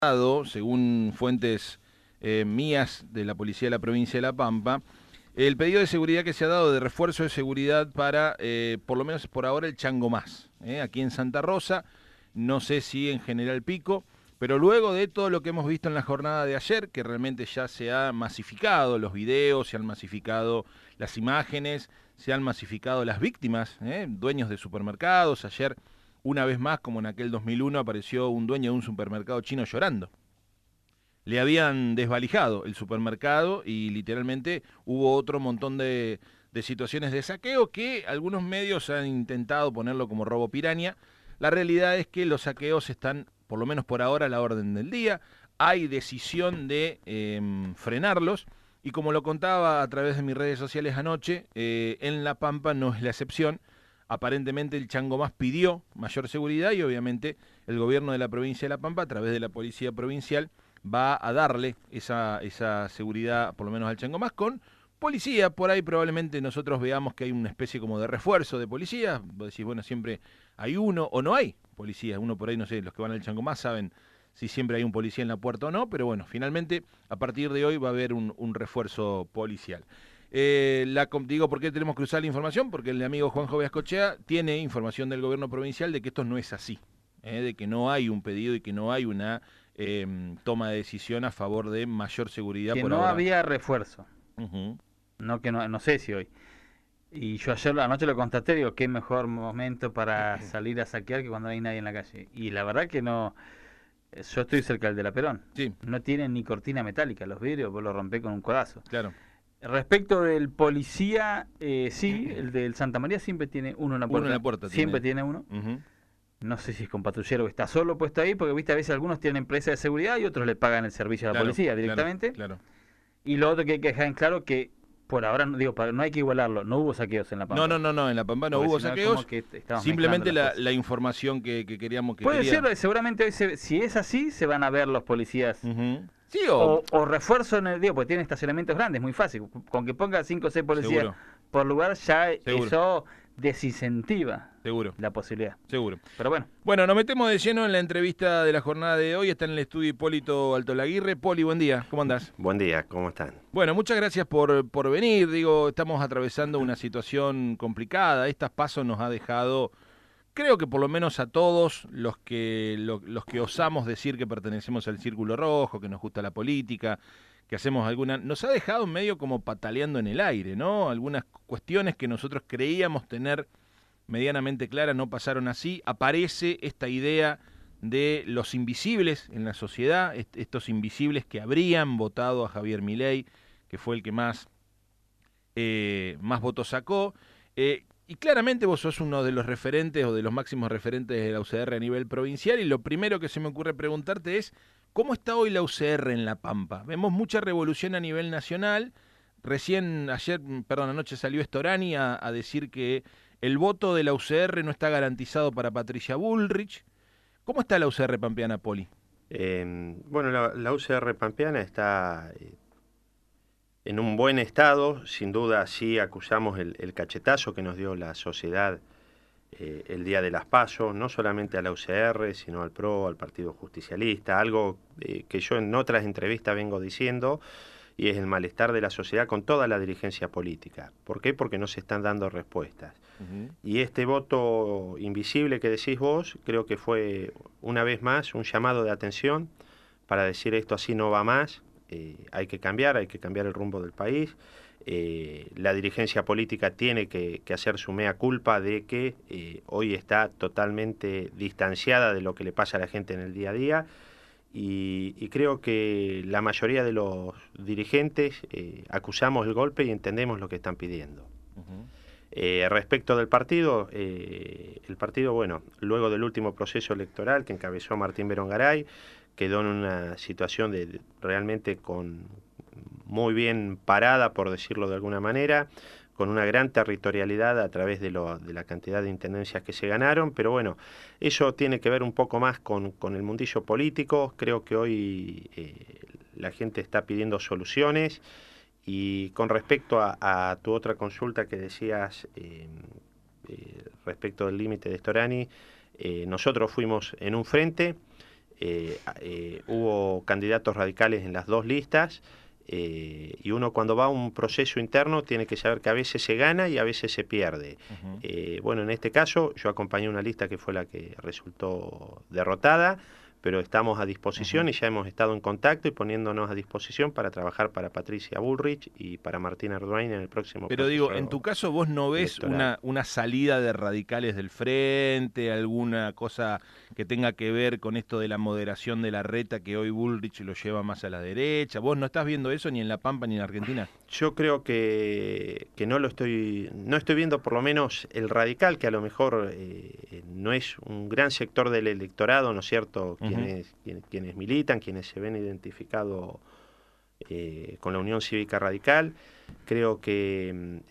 según fuentes mías de la Policía de la Provincia de La Pampa, el pedido de seguridad que se ha dado de refuerzo de seguridad para, por lo menos por ahora, el Chango Más, aquí en Santa Rosa, no sé si en General Pico, pero luego de todo lo que hemos visto en la jornada de ayer, que realmente ya se ha masificado los videos, se han masificado las imágenes, se han masificado las víctimas, dueños de supermercados. Ayer, una vez más, como en aquel 2001, apareció un dueño de un supermercado chino llorando. Le habían desvalijado el supermercado y literalmente hubo otro montón de situaciones de saqueo que algunos medios han intentado ponerlo como robo piraña. La realidad es que los saqueos están, por lo menos por ahora, a la orden del día. Hay decisión de frenarlos y, como lo contaba a través de mis redes sociales anoche, en La Pampa no es la excepción. Aparentemente el Chango Más pidió mayor seguridad y obviamente el gobierno de la provincia de La Pampa, a través de la policía provincial, va a darle esa seguridad, por lo menos al Chango Más, con policía. Por ahí probablemente nosotros veamos que hay una especie como de refuerzo de policía. Vos decís, bueno, siempre hay uno o no hay policía. Uno por ahí, no sé, los que van al Chango Más saben si siempre hay un policía en la puerta o no, pero bueno, finalmente a partir de hoy va a haber un refuerzo policial. Digo, ¿por qué tenemos que usar la información? Porque el amigo Juanjo Beascochea tiene información del gobierno provincial de que esto no es así, de que no hay un pedido y que no hay una toma de decisión a favor de mayor seguridad Que por no ahora. había refuerzo. Ujú. No que no sé si hoy. Y yo ayer anoche lo constaté, digo, qué mejor momento para salir a saquear que cuando no hay nadie en la calle. Y la verdad que no, yo estoy cerca del de la Perón. Sí, No tienen ni cortina metálica los vidrios, vos los rompés con un codazo. claro. Respecto del policía, sí, el del Santa María siempre tiene uno en la Uno en la puerta. puerta Siempre tiene. tiene uno. Ujú. No sé si es con patrullero o está solo puesto ahí, porque viste, a veces algunos tienen empresa de seguridad y otros le pagan el servicio a la Claro, policía claro, directamente. claro. Y lo otro que hay que dejar en claro que por ahora, digo, no hay que igualarlo, no hubo saqueos en La No, Pampa. en La Pampa no Porque hubo si no es como saqueos. que estamos mezclando Simplemente las cosas. la información que queríamos, que Puede quería. ser, seguramente hoy, si es así, se van a ver los policías. Ujú. Sí, O refuerzo en el, digo, porque tienen estacionamientos grandes, muy fácil. Con que ponga 5 o 6 policías seguro, por lugar, ya seguro, eso desincentiva seguro, la posibilidad. seguro. Pero bueno, Bueno, nos metemos de lleno en la entrevista de la jornada de hoy. Está en el estudio Hipólito Altolaguirre. Poli, buen día, ¿cómo andás? Buen día, ¿cómo están? Bueno, muchas gracias por venir. Digo, estamos atravesando una situación complicada. Estas pasos nos ha dejado, creo que por lo menos a todos los que osamos decir que pertenecemos al Círculo Rojo, que nos gusta la política, que hacemos alguna, nos ha dejado medio como pataleando en el aire, ¿no? Algunas cuestiones que nosotros creíamos tener medianamente claras no pasaron así. Aparece esta idea de los invisibles en la sociedad, estos invisibles que habrían votado a Javier Milei, que fue el que más votos sacó. Y claramente vos sos uno de los referentes o de los máximos referentes de la UCR a nivel provincial, y lo primero que se me ocurre preguntarte es, ¿cómo está hoy la UCR en La Pampa? Vemos mucha revolución a nivel nacional. Anoche salió Storani a decir que el voto de la UCR no está garantizado para Patricia Bullrich. ¿Cómo está la UCR pampeana, Poli? Bueno, la UCR Pampeana está en un buen estado. Sin duda sí acusamos el cachetazo que nos dio la sociedad el día de las PASO, no solamente a la UCR, sino al PRO, al Partido Justicialista, algo que yo en otras entrevistas vengo diciendo, y es el malestar de la sociedad con toda la dirigencia política. ¿Por qué? Porque no se están dando respuestas. Uh-huh. Y este voto invisible que decís vos, creo que fue una vez más un llamado de atención para decir esto así no va más, hay que cambiar el rumbo del país. La dirigencia política tiene que hacer su mea culpa de que hoy está totalmente distanciada de lo que le pasa a la gente en el día a día. Y creo que la mayoría de los dirigentes acusamos el golpe y entendemos lo que están pidiendo. Uh-huh. Respecto del partido, el partido, bueno, luego del último proceso electoral que encabezó Martín Berongaray, quedó en una situación realmente muy bien parada, por decirlo de alguna manera, con una gran territorialidad a través de la cantidad de intendencias que se ganaron, pero bueno, eso tiene que ver un poco más con el mundillo político. Creo que hoy la gente está pidiendo soluciones. Y con respecto a tu otra consulta que decías respecto del límite de Storani, nosotros fuimos en un frente, hubo candidatos radicales en las dos listas, y uno cuando va a un proceso interno tiene que saber que a veces se gana y a veces se pierde. Bueno, en este caso yo acompañé una lista que fue la que resultó derrotada, pero estamos a disposición y ya hemos estado en contacto y poniéndonos a disposición para trabajar para Patricia Bullrich y para Martín Arduin en el próximo Pero proceso digo, en tu caso vos no ves electoral. una salida de radicales del frente, alguna cosa que tenga que ver con esto de la moderación de la reta que hoy Bullrich lo lleva más a la derecha. ¿Vos no estás viendo eso ni en La Pampa ni en Argentina? Yo creo que no estoy viendo por lo menos el radical, que a lo mejor no es un gran sector del electorado, ¿no es cierto? Quienes militan, quienes se ven identificados con la Unión Cívica Radical. Creo que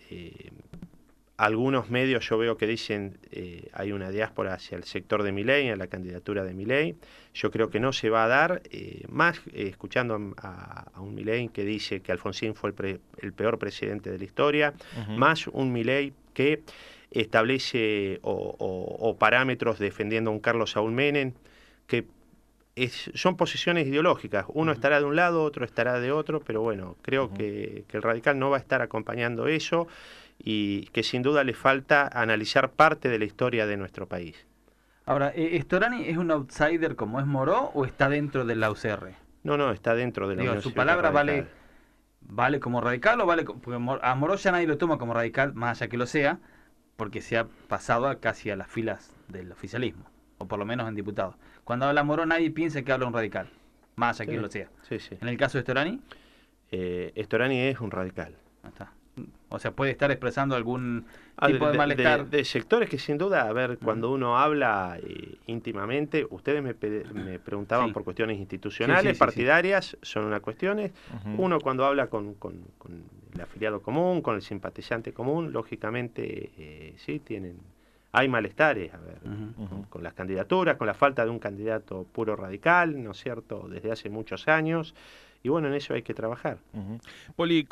algunos medios yo veo que dicen hay una diáspora hacia el sector de Milei, a la candidatura de Milei. Yo creo que no se va a dar, más escuchando a un Milei que dice que Alfonsín fue el peor presidente de la historia, más un Milei que establece o parámetros defendiendo a un Carlos Saúl Menem, que son posiciones ideológicas. Uno estará de un lado, otro estará de otro, pero bueno, creo que el radical no va a estar acompañando eso y que sin duda le falta analizar parte de la historia de nuestro país. Ahora, ¿Storani es un outsider como es Moró o está dentro de la UCR? No, está dentro de la Digo, Unión su Cívica palabra Radical. vale como radical o vale porque a Moró ya nadie lo toma como radical, más allá que lo sea, porque se ha pasado casi a las filas del oficialismo, o por lo menos en diputados. Cuando habla Moró nadie piensa que habla un radical, más allá que lo sea. Sí, sí. En el caso de Storani, Storani es un radical. está. O sea, puede estar expresando algún tipo de malestar. De sectores que sin duda, a ver, cuando uno habla íntimamente, ustedes me preguntaban por cuestiones institucionales, partidarias, son unas cuestiones. Uno cuando habla con el afiliado común, con el simpatizante común, lógicamente sí hay malestares, a ver, con las candidaturas, con la falta de un candidato puro radical, ¿no es cierto?, desde hace muchos años. Y bueno, en eso hay que trabajar. Poli,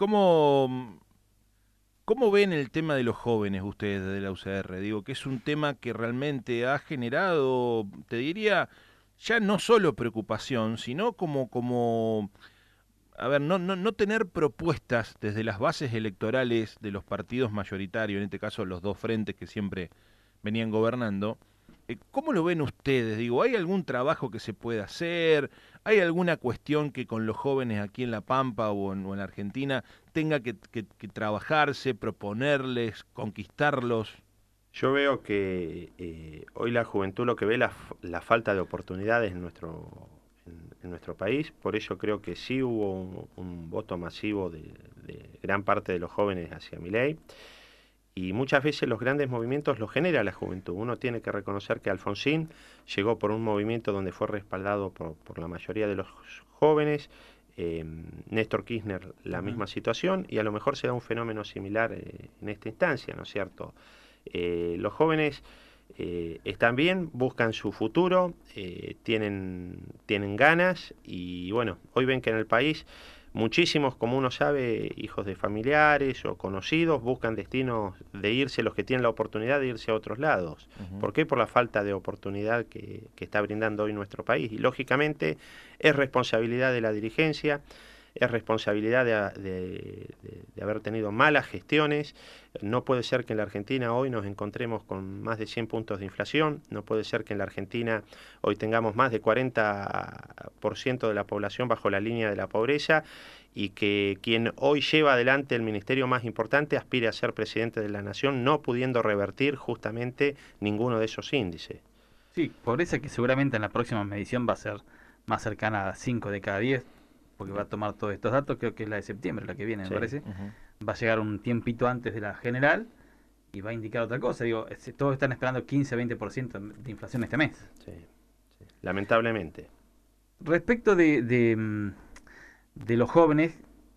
¿cómo ven el tema de los jóvenes ustedes de la UCR? Digo, que es un tema que realmente ha generado, te diría, ya no solo preocupación, sino a ver, no tener propuestas desde las bases electorales de los partidos mayoritarios, en este caso los dos frentes que siempre venían gobernando. ¿Cómo lo ven ustedes? Digo, ¿hay algún trabajo que se pueda hacer? ¿Hay alguna cuestión que con los jóvenes aquí en La Pampa o en Argentina tenga que trabajarse, proponerles, conquistarlos? Yo veo que hoy la juventud lo que ve la falta de oportunidades en nuestro país, por ello creo que sí hubo un voto masivo de gran parte de los jóvenes hacia Milei. Y muchas veces los grandes movimientos los genera la juventud. Uno tiene que reconocer que Alfonsín llegó por un movimiento donde fue respaldado por la mayoría de los jóvenes. Néstor Kirchner, la misma situación, y a lo mejor se da un fenómeno similar en esta instancia, ¿no es cierto? Los jóvenes están bien, buscan su futuro, tienen ganas, y bueno, hoy ven que en el país muchísimos, como uno sabe, hijos de familiares o conocidos buscan destinos de irse, los que tienen la oportunidad de irse a otros lados. ¿Por qué? Por la falta de oportunidad que está brindando hoy nuestro país. Y lógicamente es responsabilidad de la dirigencia, es responsabilidad de haber tenido malas gestiones. No puede ser que en la Argentina hoy nos encontremos con más de 100 puntos de inflación, no puede ser que en la Argentina hoy tengamos más de 40% de la población bajo la línea de la pobreza y que quien hoy lleva adelante el ministerio más importante aspire a ser presidente de la nación, no pudiendo revertir justamente ninguno de esos índices. Sí, pobreza que seguramente en la próxima medición va a ser más cercana a 5 de cada 10, porque va a tomar todos estos datos, creo que es la de septiembre, la que viene, me parece. Va a llegar un tiempito antes de la general y va a indicar otra cosa. Digo, todos están esperando 15-20% de inflación este mes. Sí, lamentablemente. Respecto de los jóvenes,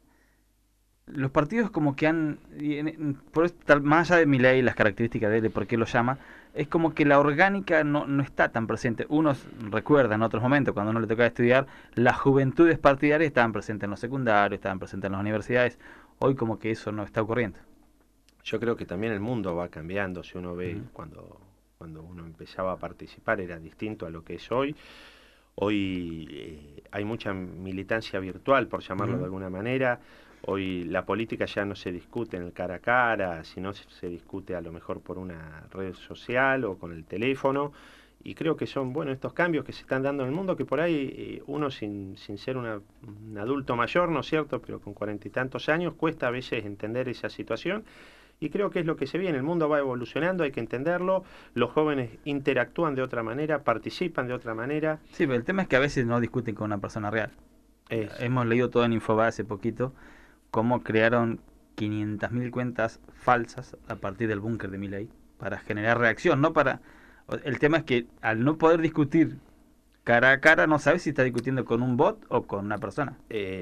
los partidos como que más allá de Milei y las características de él, de por qué lo llama, es como que la orgánica no está tan presente. Uno recuerda en otros momentos, cuando uno le tocaba estudiar, las juventudes partidarias estaban presentes en los secundarios, estaban presentes en las universidades. Hoy como que eso no está ocurriendo. Yo creo que también el mundo va cambiando. Si uno ve cuando uno empezaba a participar era distinto a lo que es hoy. Hoy hay mucha militancia virtual, por llamarlo de alguna manera. Hoy la política ya no se discute en el cara a cara, sino se discute a lo mejor por una red social o con el teléfono. Y creo que son, bueno, estos cambios que se están dando en el mundo, que por ahí uno sin ser un adulto mayor, ¿no es cierto?, pero con 40 y tantos años, cuesta a veces entender esa situación. Y creo que es lo que se viene, el mundo va evolucionando, hay que entenderlo, los jóvenes interactúan de otra manera, participan de otra manera. Sí, pero el tema es que a veces no discuten con una persona real. Hemos leído todo en Infobae hace poquito cómo crearon 500.000 cuentas falsas a partir del búnker de Milei para generar reacción, no para... El tema es que al no poder discutir cara a cara, no sabes si está discutiendo con un bot o con una persona.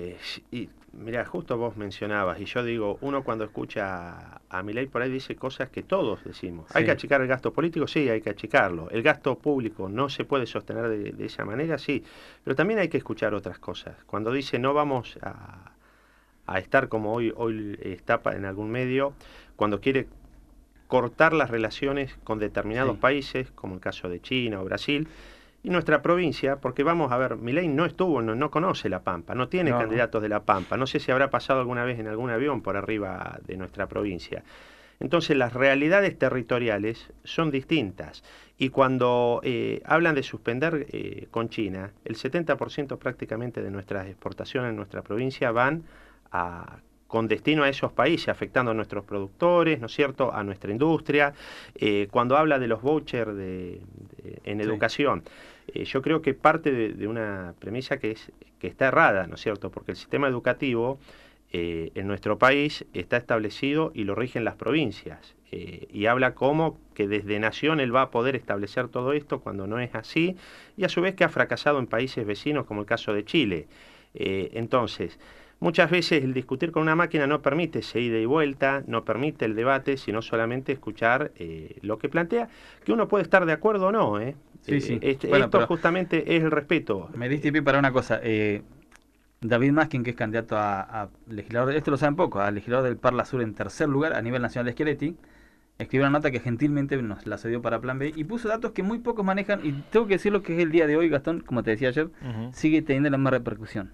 Y mira, justo vos mencionabas, y yo digo, uno cuando escucha a Milei por ahí dice cosas que todos decimos. Sí. ¿Hay que achicar el gasto político? Sí, hay que achicarlo. ¿El gasto público no se puede sostener de esa manera? Sí. Pero también hay que escuchar otras cosas. Cuando dice no vamos a estar como hoy está en algún medio, cuando quiere cortar las relaciones con determinados países, como el caso de China o Brasil, y nuestra provincia, porque vamos a ver, Milei no estuvo, no conoce La Pampa, no tiene candidatos de La Pampa, no sé si habrá pasado alguna vez en algún avión por arriba de nuestra provincia. Entonces las realidades territoriales son distintas, y cuando hablan de suspender con China, el 70% prácticamente de nuestras exportaciones en nuestra provincia van con destino a esos países, afectando a nuestros productores, ¿no es cierto?, a nuestra industria. Cuando habla de los vouchers en educación, yo creo que parte de una premisa que está errada, ¿no es cierto?, porque el sistema educativo en nuestro país está establecido y lo rigen las provincias. Y habla como que desde nación él va a poder establecer todo esto cuando no es así, y a su vez que ha fracasado en países vecinos como el caso de Chile. Entonces, muchas veces el discutir con una máquina no permite ese ida y vuelta, no permite el debate, sino solamente escuchar lo que plantea, que uno puede estar de acuerdo o no. Sí. Bueno, esto justamente es el respeto. Me diste pie para una cosa. David Maskin, que es candidato a legislador, esto lo saben poco, a legislador del Parla Sur en tercer lugar a nivel nacional de Schiaretti, escribió una nota que gentilmente nos la cedió para Plan B y puso datos que muy pocos manejan, y tengo que decir lo que es el día de hoy, Gastón, como te decía ayer, sigue teniendo la misma repercusión.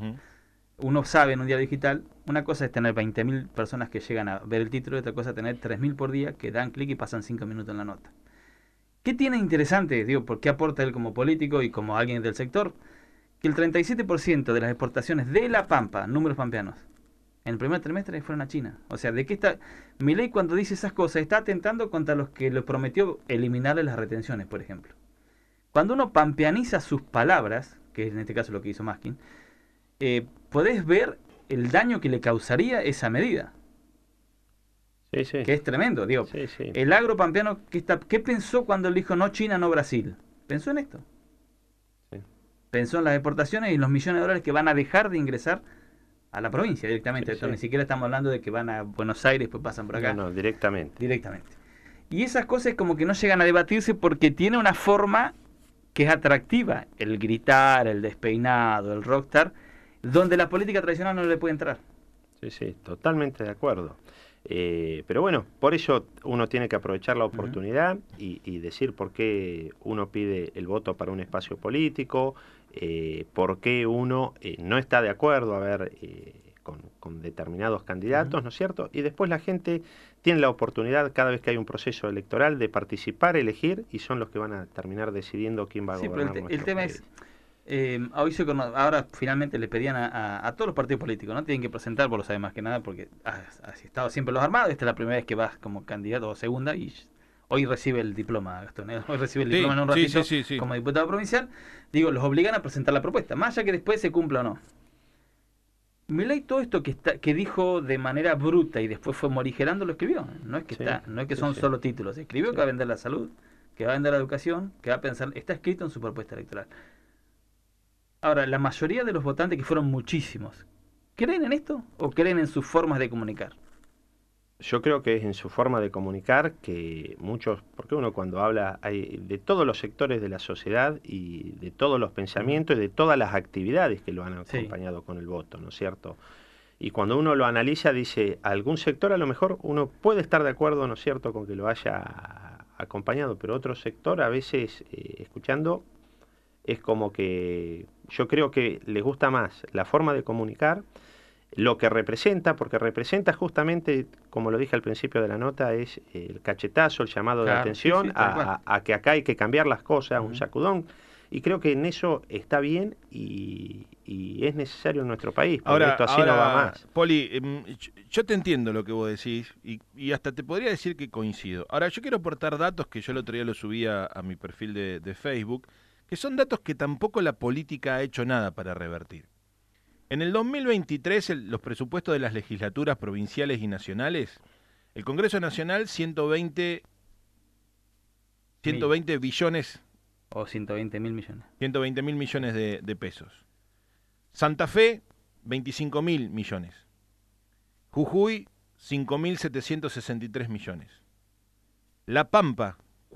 Uno sabe en un diario digital, una cosa es tener 20.000 personas que llegan a ver el título y otra cosa es tener 3.000 por día que dan clic y pasan 5 minutos en la nota. ¿Qué tiene interesante? Digo, ¿por qué aporta él como político y como alguien del sector? Que el 37% de las exportaciones de La Pampa, números pampeanos, en el primer trimestre fueron a China. O sea, ¿de qué está? Milei cuando dice esas cosas está atentando contra los que le prometió eliminarle las retenciones, por ejemplo. Cuando uno pampeaniza sus palabras, que es en este caso lo que hizo Maskin, podés ver el daño que le causaría esa medida. Sí. Que es tremendo, digo. Sí. El agro pampeano, ¿qué pensó cuando él dijo no China, no Brasil? Pensó en esto. Pensó en las exportaciones y los millones de dólares que van a dejar de ingresar a la provincia directamente. Ni siquiera estamos hablando de que van a Buenos Aires y después pasan por acá. No, directamente. Y esas cosas como que no llegan a debatirse porque tiene una forma que es atractiva. El gritar, el despeinado, el rockstar, donde la política tradicional no le puede entrar. Sí, totalmente de acuerdo. Pero bueno, por eso uno tiene que aprovechar la oportunidad y decir por qué uno pide el voto para un espacio político, por qué uno no está de acuerdo con determinados candidatos, ¿no es cierto? Y después la gente tiene la oportunidad cada vez que hay un proceso electoral de participar, elegir, y son los que van a terminar decidiendo quién va a gobernar. Pero el tema es, ahora finalmente le pedían a todos los partidos políticos, ¿no? Tienen que presentar, vos lo sabés más que nada, porque has estado siempre los armados, esta es la primera vez que vas como candidato o segunda, y hoy recibe el diploma, Gastón, hoy recibe el diploma en un ratito como diputado provincial. Digo, los obligan a presentar la propuesta, más allá que después se cumpla o no. Milei todo esto que dijo de manera bruta y después fue morigerando lo escribió. No es que son solo títulos. Escribió que va a vender la salud, que va a vender la educación, que va a pensar. Está escrito en su propuesta electoral. Ahora, la mayoría de los votantes, que fueron muchísimos, ¿creen en esto o creen en sus formas de comunicar? Yo creo que es en su forma de comunicar que muchos, porque uno cuando habla hay de todos los sectores de la sociedad y de todos los pensamientos y de todas las actividades que lo han acompañado con el voto, ¿no es cierto? Y cuando uno lo analiza dice, algún sector a lo mejor uno puede estar de acuerdo, ¿no es cierto?, con que lo haya acompañado, pero otro sector a veces escuchando es como que yo creo que les gusta más la forma de comunicar, lo que representa, porque representa justamente, como lo dije al principio de la nota, es el cachetazo, el llamado de atención a que acá hay que cambiar las cosas, un sacudón. Y creo que en eso está bien y es necesario en nuestro país, porque esto así no va más. Poli, yo te entiendo lo que vos decís y hasta te podría decir que coincido. Ahora, yo quiero aportar datos que yo el otro día lo subí a mi perfil de Facebook, que son datos que tampoco la política ha hecho nada para revertir. En el 2023, los presupuestos de las legislaturas provinciales y nacionales, el Congreso Nacional 120 billones. O 120.000 millones. 120.000 millones de pesos. Santa Fe, 25.000 millones. Jujuy, 5.763 millones. La Pampa,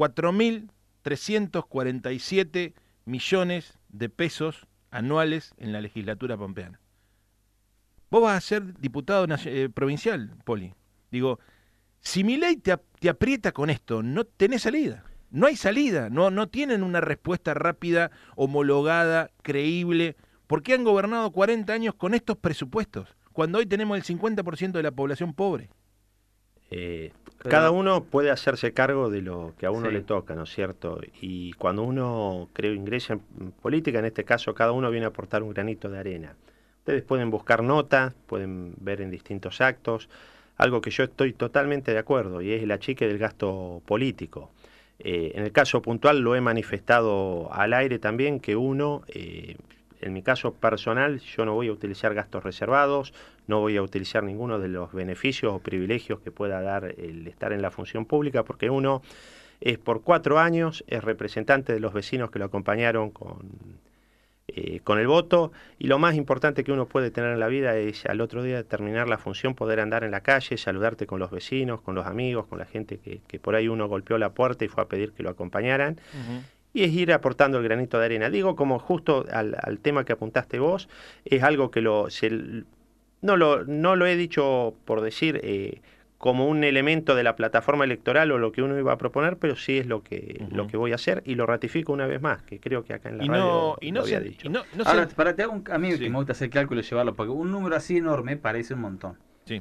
4.347 millones de pesos anuales en la legislatura pampeana. Vos vas a ser diputado provincial, Poli. Digo, si Milei te aprieta con esto, no tenés salida. No hay salida, no tienen una respuesta rápida, homologada, creíble. ¿Por qué han gobernado 40 años con estos presupuestos, cuando hoy tenemos el 50% de la población pobre? Cada uno puede hacerse cargo de lo que a uno le toca, ¿no es cierto? Y cuando uno, creo, ingresa en política, en este caso, cada uno viene a aportar un granito de arena. Ustedes pueden buscar notas, pueden ver en distintos actos, algo que yo estoy totalmente de acuerdo, y es el achique del gasto político. En el caso puntual lo he manifestado al aire también, que uno, en mi caso personal, yo no voy a utilizar gastos reservados, no voy a utilizar ninguno de los beneficios o privilegios que pueda dar el estar en la función pública, porque uno es por 4 años, es representante de los vecinos que lo acompañaron con el voto, y lo más importante que uno puede tener en la vida es al otro día de terminar la función poder andar en la calle, saludarte con los vecinos, con los amigos, con la gente que por ahí uno golpeó la puerta y fue a pedir que lo acompañaran. Y es ir aportando el granito de arena. Digo, como justo al tema que apuntaste vos, es algo que no lo he dicho por decir como un elemento de la plataforma electoral o lo que uno iba a proponer, pero sí es lo que voy a hacer, y lo ratifico una vez más, que creo que acá en la radio lo había dicho. Ahora, te hago a mí que me gusta hacer cálculo y llevarlo, porque un número así enorme parece un montón. Sí.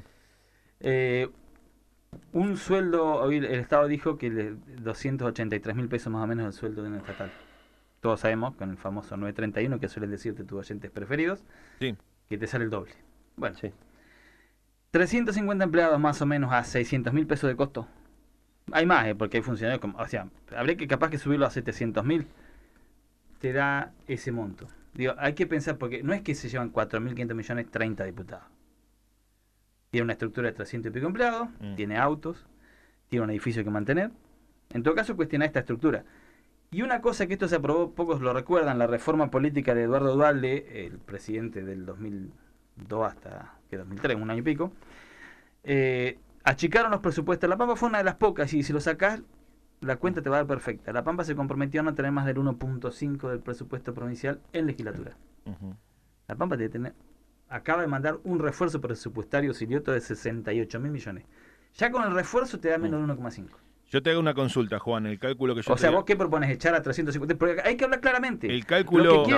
Un sueldo, hoy el Estado dijo que 283.000 pesos más o menos el sueldo de un estatal. Todos sabemos, con el famoso 931, que suelen decirte tus oyentes preferidos, que te sale el doble. Bueno, 350 empleados más o menos a 600.000 pesos de costo. Hay más, porque hay funcionarios, o sea, habría que capaz que subirlo a 700.000. Te da ese monto. Digo, hay que pensar, porque no es que se llevan 4.500 millones 30 diputados. Tiene una estructura de 300 y pico empleados, tiene autos, tiene un edificio que mantener. En todo caso, cuestiona esta estructura. Y una cosa que esto se aprobó, pocos lo recuerdan, la reforma política de Eduardo Duhalde, el presidente del 2002 hasta 2003, un año y pico, achicaron los presupuestos. La Pampa fue una de las pocas, y si lo sacás, la cuenta te va a dar perfecta. La Pampa se comprometió a no tener más del 1.5 del presupuesto provincial en legislatura. La Pampa acaba de mandar un refuerzo presupuestario silioto de 68.000 millones. Ya con el refuerzo te da menos de 1,5. Yo te hago una consulta, Juan, el cálculo que yo O sea, ¿vos qué propones? ¿Echar a 350? Porque hay que hablar claramente. El cálculo que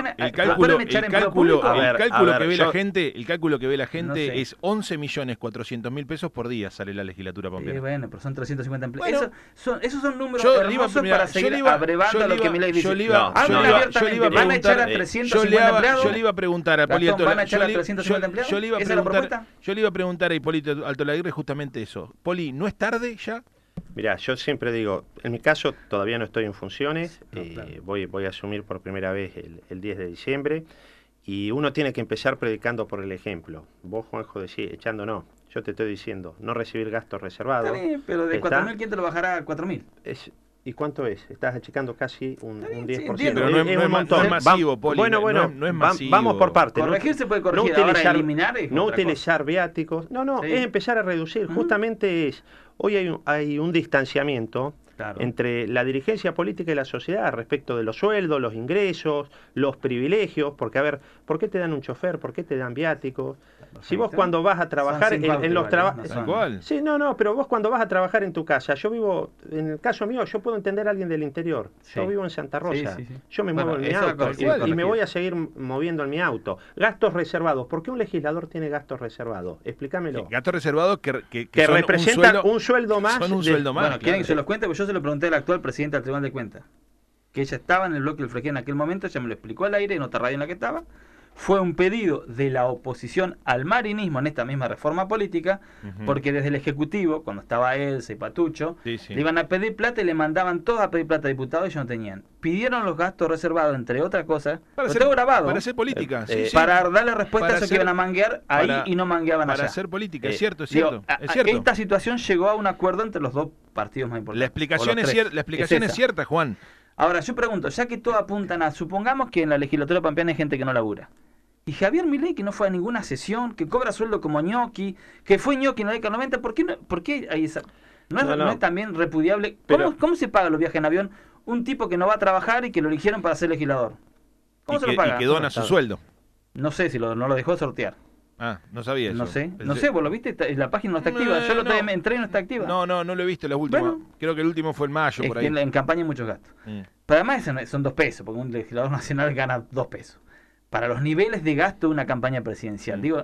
ve la gente es 11.400.000 pesos por día sale la legislatura pampeana. Bueno, pero son 350 empleados. Esos son números hermosos para seguir abrevando lo que Milei dice. ¿Van a echar a 350 empleados? Yo le iba a preguntar a Hipólito. ¿Van a echar a 350 empleados? ¿Esa es la propuesta? Yo le iba a preguntar a Hipólito Altolaguirre justamente eso. Poli, ¿no es tarde ya? Mirá, yo siempre digo, en mi caso todavía no estoy en funciones, claro. voy a asumir por primera vez el 10 de diciembre, y uno tiene que empezar predicando por el ejemplo. Vos, Juanjo, decís, echando no, yo te estoy diciendo, no recibir gastos reservados. Está bien, pero de 4.000, ¿quién te lo bajará a 4.000? ¿Y cuánto es? Estás achicando casi un 10%. Sí, pero no es masivo, Poli. Bueno, no es masivo. Vamos por partes. Corregir se puede corregir, ahora eliminar es no utilizar viáticos. No, es empezar a reducir. Justamente hoy hay un distanciamiento Claro. entre la dirigencia política y la sociedad respecto de los sueldos, los ingresos, los privilegios, porque a ver, ¿por qué te dan un chofer? ¿Por qué te dan viáticos? Si vos cuando vas a trabajar en los trabajos... Igual. Sí, no, pero vos cuando vas a trabajar en tu casa, yo vivo, en el caso mío, yo puedo entender a alguien del interior. Sí. Yo vivo en Santa Rosa. Sí, sí, sí. Yo me Bueno, muevo en mi eso auto igual, y me voy a seguir moviendo en mi auto. Gastos reservados. ¿Por qué un legislador tiene gastos reservados? Explícamelo. Gastos reservados que son representan un sueldo más. Son un sueldo más. Bueno, ¿quieren que se claro. los cuente? Pues yo se lo pregunté al actual presidente del Tribunal de Cuentas, que ella estaba en el bloque del Frején en aquel momento, ella me lo explicó al aire en otra radio en la que estaba. Fue un pedido de la oposición al marinismo en esta misma reforma política, porque desde el Ejecutivo, cuando estaba Elsa y Patucho, Sí, sí. le iban a pedir plata y le mandaban todos a pedir plata a diputados y ellos no tenían. Pidieron los gastos reservados, entre otras cosas, lo tengo grabado, para hacer política. Sí, sí. para darle respuesta Para a eso hacer- que iban a manguear ahí para- y no mangueaban Para allá. hacer política, es Digo, cierto, es cierto. Es cierto. Esta situación llegó a un acuerdo entre los dos partidos más importantes. La explicación, o los es, tres. la explicación es esa. cierta, Juan. Ahora, yo pregunto, ya que todos apuntan a, supongamos que en la legislatura pampeana hay gente que no labura. Y Javier Milei, que no fue a ninguna sesión, que cobra sueldo como ñoqui, que fue ñoqui en la década 90, ¿por qué hay esa? ¿No es también repudiable? Pero- ¿Cómo se pagan los viajes en avión un tipo que no va a trabajar y que lo eligieron para ser legislador? ¿Cómo Y se que, lo paga? y que dona su sueldo. No sé si no lo dejó sortear. Ah, no sabía eso. No sé, Pensé- vos lo viste, la página no está activa. Yo lo entré y no está activa. No lo he visto la última. Bueno. Creo que el último fue en mayo, Es por que ahí. en campaña hay muchos gastos. Mm. Pero además son 2 pesos, porque un legislador nacional gana 2 pesos. Para los niveles de gasto de una campaña presidencial. Digo,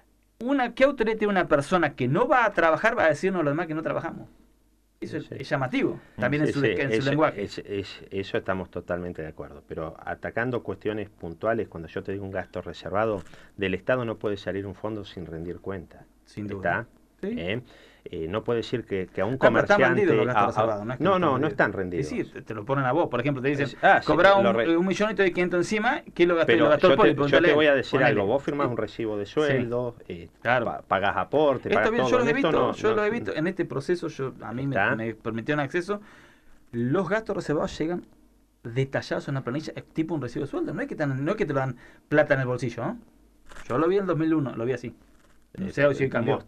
¿qué autoridad tiene una persona que no va a trabajar va a decirnos a los demás que no trabajamos? Eso es llamativo, también en su lenguaje. Eso estamos totalmente de acuerdo. Pero atacando cuestiones puntuales, cuando yo te digo un gasto reservado, del Estado no puede salir un fondo sin rendir cuenta. Sin duda. ¿Está? Sí. No puede decir que a un Pero están comerciante... rendidos los gastos reservados, no es que No están rendidos. Sí, te lo ponen a vos. Por ejemplo, te dicen, Sí, cobrá lo un millón y te doy 500 encima, ¿qué lo gastó? Pero Lo gastó el poli, yo te pregúntale. voy a decir Ponele. algo. Vos firmás un recibo de sueldo, Claro. pagás aporte, Esto pagás bien, todo. yo lo he En esto visto, no- lo he visto. En este proceso a mí ¿Está? me permitieron acceso. Los gastos reservados llegan detallados en una planilla, es tipo un recibo de sueldo. No es que te lo dan plata en el bolsillo, ¿no? Yo lo vi en el 2001, lo vi así. No sé si cambió.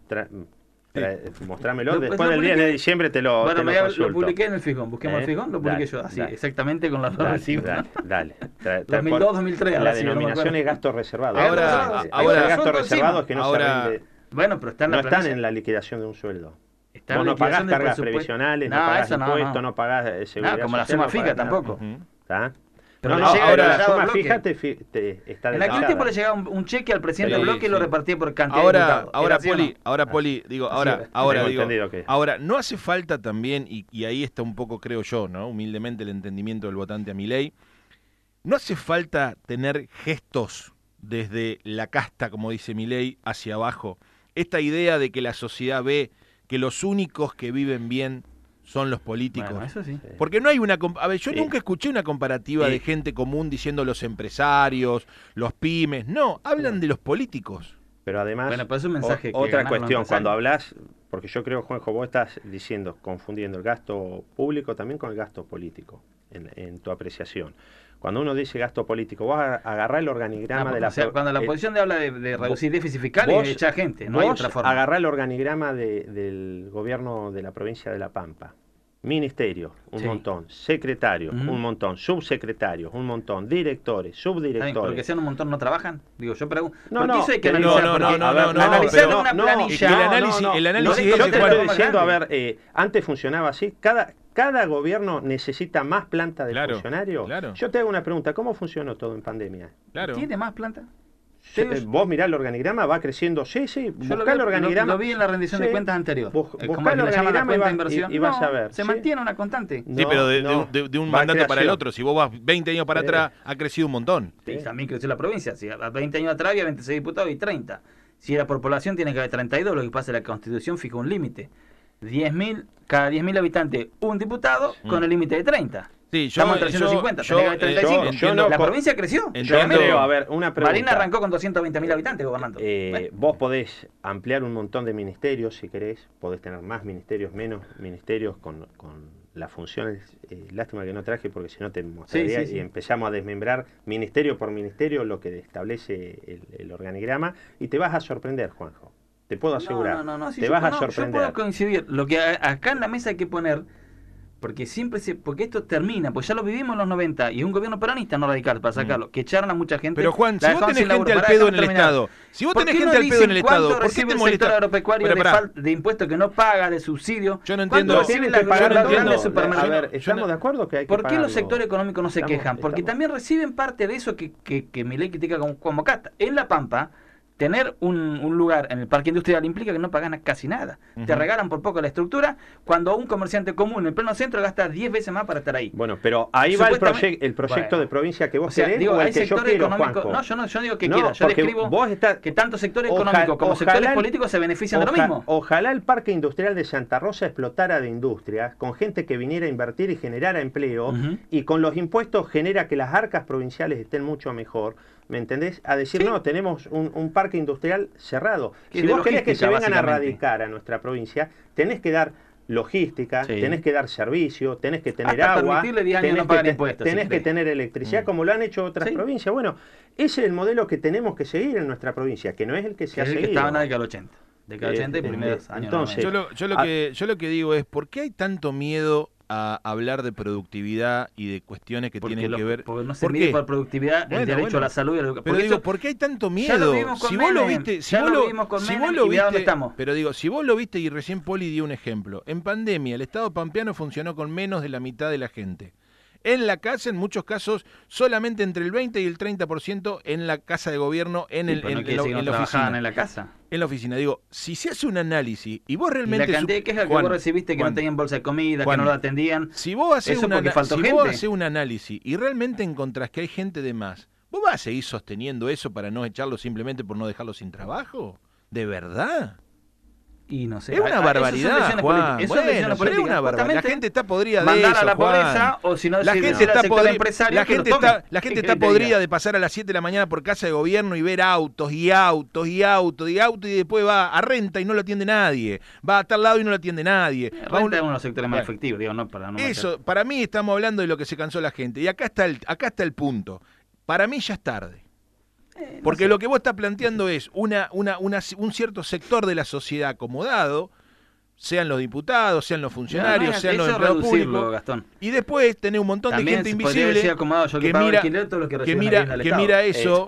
Mostrámelo, Lo- después del lo 10 de publiqué. diciembre te lo Bueno, lo consulto. publiqué en el Fijón, busquemos el Fijón, lo publiqué Dale, yo, así, dale. exactamente con los dos recibos. Dale. 2002, 2003, La ahora sí, no me denominación acuerdo. es gasto reservado. Ahora- Hay ahora- gastos sueldo reservados encima. que no Ahora- se vende, Bueno, pero está en la no están planilla. en la liquidación de un sueldo. Está en Vos la no pagás liquidación del cargas presupuesto. previsionales, no No, pagás eso no, impuestos, no. no pagás seguridad Como la social, suma no fija pagás nada. tampoco. Ujú. ¿Está? Pero No, le llega ahora la detallado suma al bloque. fija está En aquel detallada. tiempo le llegaba un cheque al presidente del Sí, bloque y lo sí. repartía por cantidad de diputados. Ahora ¿Era así o no? Poli, digo, Así ahora, era. ahora, Tengo digo, entendido que- ahora, no hace falta también, y ahí está un poco, creo yo, ¿no? Humildemente el entendimiento del votante a Milei, no hace falta tener gestos desde la casta, como dice Milei, hacia abajo. Esta idea de que la sociedad ve que los únicos que viven bien son los políticos. Bueno, eso sí. Porque no hay una... A ver, yo Sí. nunca escuché una comparativa Sí. de gente común diciendo los empresarios, los pymes. No, hablan de los políticos. Pero además, Bueno, pero es un mensaje que otra ganaron los cuestión, cuando empresarios. hablas, porque yo creo, Juanjo, vos estás diciendo, confundiendo el gasto público también con el gasto político, en tu apreciación. Cuando uno dice gasto político, vos agarrás el organigrama de la... Cuando la oposición habla de reducir déficit fiscal y vos- de echar gente, no hay vos otra forma. agarrá el organigrama del gobierno de la provincia de La Pampa. Ministerios, un Sí. montón. Secretarios, Ujú. un montón. Subsecretarios, un montón. Directores, ¿Está bien? subdirectores. Porque sean un montón no trabajan. Digo, yo pregunto. No, porque no, eso hay que pero analizar. no, porque no, no, no, no, analizar pero- una no, planilla. es que el análisis- el análisis yo es te igual. estoy diciendo, a grande. ver, antes funcionaba así. Cada gobierno necesita más planta de Claro, funcionarios. claro. Yo te hago una pregunta, ¿cómo funcionó todo en pandemia? Claro. ¿Tiene más planta? Vos mirá el organigrama, va creciendo. Sí, Yo buscá lo vi, el organigrama. lo vi en la rendición de Sí. cuentas anterior. Buscá Como el que le llaman la organigrama y cuenta vas- de inversión. y vas No, a ver, se sí. mantiene una constante. Sí, pero de un Va mandato para el creación. otro. Si vos vas 20 años para atrás, ha crecido un montón. Y también creció la provincia. Si a 20 años atrás había 26 diputados y 30. Si era por población, tiene que haber 32. Lo que pasa es que la Constitución fija un límite. 10.000, cada 10.000 habitantes, un diputado con el límite de 30. Sí, Estamos en 350, tenés que haber 35. entiendo- La provincia creció. Yo Entiendo- creo, a ver, una pregunta. Marina arrancó con 220.000 habitantes gobernando. Bueno, Vos podés ampliar un montón de ministerios si querés, podés tener más ministerios, menos ministerios con las funciones. Lástima que no traje porque si no te mostraría Sí, sí, sí. y empezamos a desmembrar ministerio por ministerio lo que establece el organigrama y te vas a sorprender, Juanjo. Te puedo asegurar. No, sí, te yo vas a puedo- sorprender. Yo puedo coincidir. Lo que acá en la mesa hay que poner, Porque porque esto termina, pues ya lo vivimos en los 90 y un gobierno peronista no radical para sacarlo, que echaron a mucha gente. Pero Juan, si vos tenés gente al pedo en el Estado, si vos tenés gente al pedo en el Estado, ¿por qué te molesta? El sector agropecuario de impuestos que no paga, de subsidio. Yo no entiendo. Reciben las grandes supermercados. A ver, estamos de acuerdo que hay que ¿Por qué pagarlo? los sectores económicos no se quejan? Porque también reciben parte de eso que Milei critica como casta. En La Pampa, tener un lugar en el parque industrial implica que no pagan casi nada. Te regalan por poco la estructura, cuando un comerciante común en pleno centro gasta 10 veces más para estar ahí. Bueno, pero ahí va el proyecto de provincia que vos querés, digo, o el hay que yo sectores quiero, económicos. Juanjo. No, yo no digo que quiera. Yo describo que tanto sectores económicos como sectores políticos se benefician de lo mismo. Ojalá el parque industrial de Santa Rosa explotara de industrias, con gente que viniera a invertir y generara empleo, y con los impuestos genera que las arcas provinciales estén mucho mejor. ¿Me entendés? A decir, no, tenemos un parque industrial cerrado. Si vos querés que se vengan a radicar a nuestra provincia, tenés que dar logística, tenés que dar servicio, tenés que tener agua, tenés que tener electricidad, como lo han hecho otras provincias. Bueno, ese es el modelo que tenemos que seguir en nuestra provincia, que no es el que se ha seguido. Que estaba en la década del 80. Década del 80 y primeros años. Entonces, yo lo que digo es, ¿por qué hay tanto miedo a hablar de productividad y de cuestiones que tienen que ver? Porque no se mide por productividad el derecho a la salud y a la educación. Pero digo, ¿por qué hay tanto miedo? Si vos lo viste, pero digo, si vos lo viste, y recién Poli dio un ejemplo, en pandemia el Estado pampeano funcionó con menos de la mitad de la gente. En la casa, en muchos casos, solamente entre el 20 y el 30% en la casa de gobierno, en la oficina. En la casa. En la oficina. Digo, si se hace un análisis y vos realmente... Y la cantidad de quejas que vos recibiste, que no tenían bolsa de comida, que no lo atendían... Si vos haces un análisis y realmente encontrás que hay gente de más, ¿vos vas a seguir sosteniendo eso para no echarlo simplemente por no dejarlo sin trabajo? ¿De verdad? Y no sé, es una barbaridad, Juan. Bueno, es una barbaridad. La gente está podrida de mandar eso, a la Juan. pobreza, o si no, la gente está podrida de pasar a las 7 de la mañana por casa de gobierno y ver autos y después va a renta y no lo atiende nadie. Va a tal lado y no lo atiende nadie. Renta es uno de los sectores más efectivos, digo, no para no eso, para mí estamos hablando de lo que se cansó la gente. Y acá está el punto. Para mí ya es tarde. Porque lo que vos estás planteando es un cierto sector de la sociedad acomodado, sean los diputados, sean los funcionarios, sean los empleados públicos, Gastón. Y después tenés un montón de gente invisible que mira eso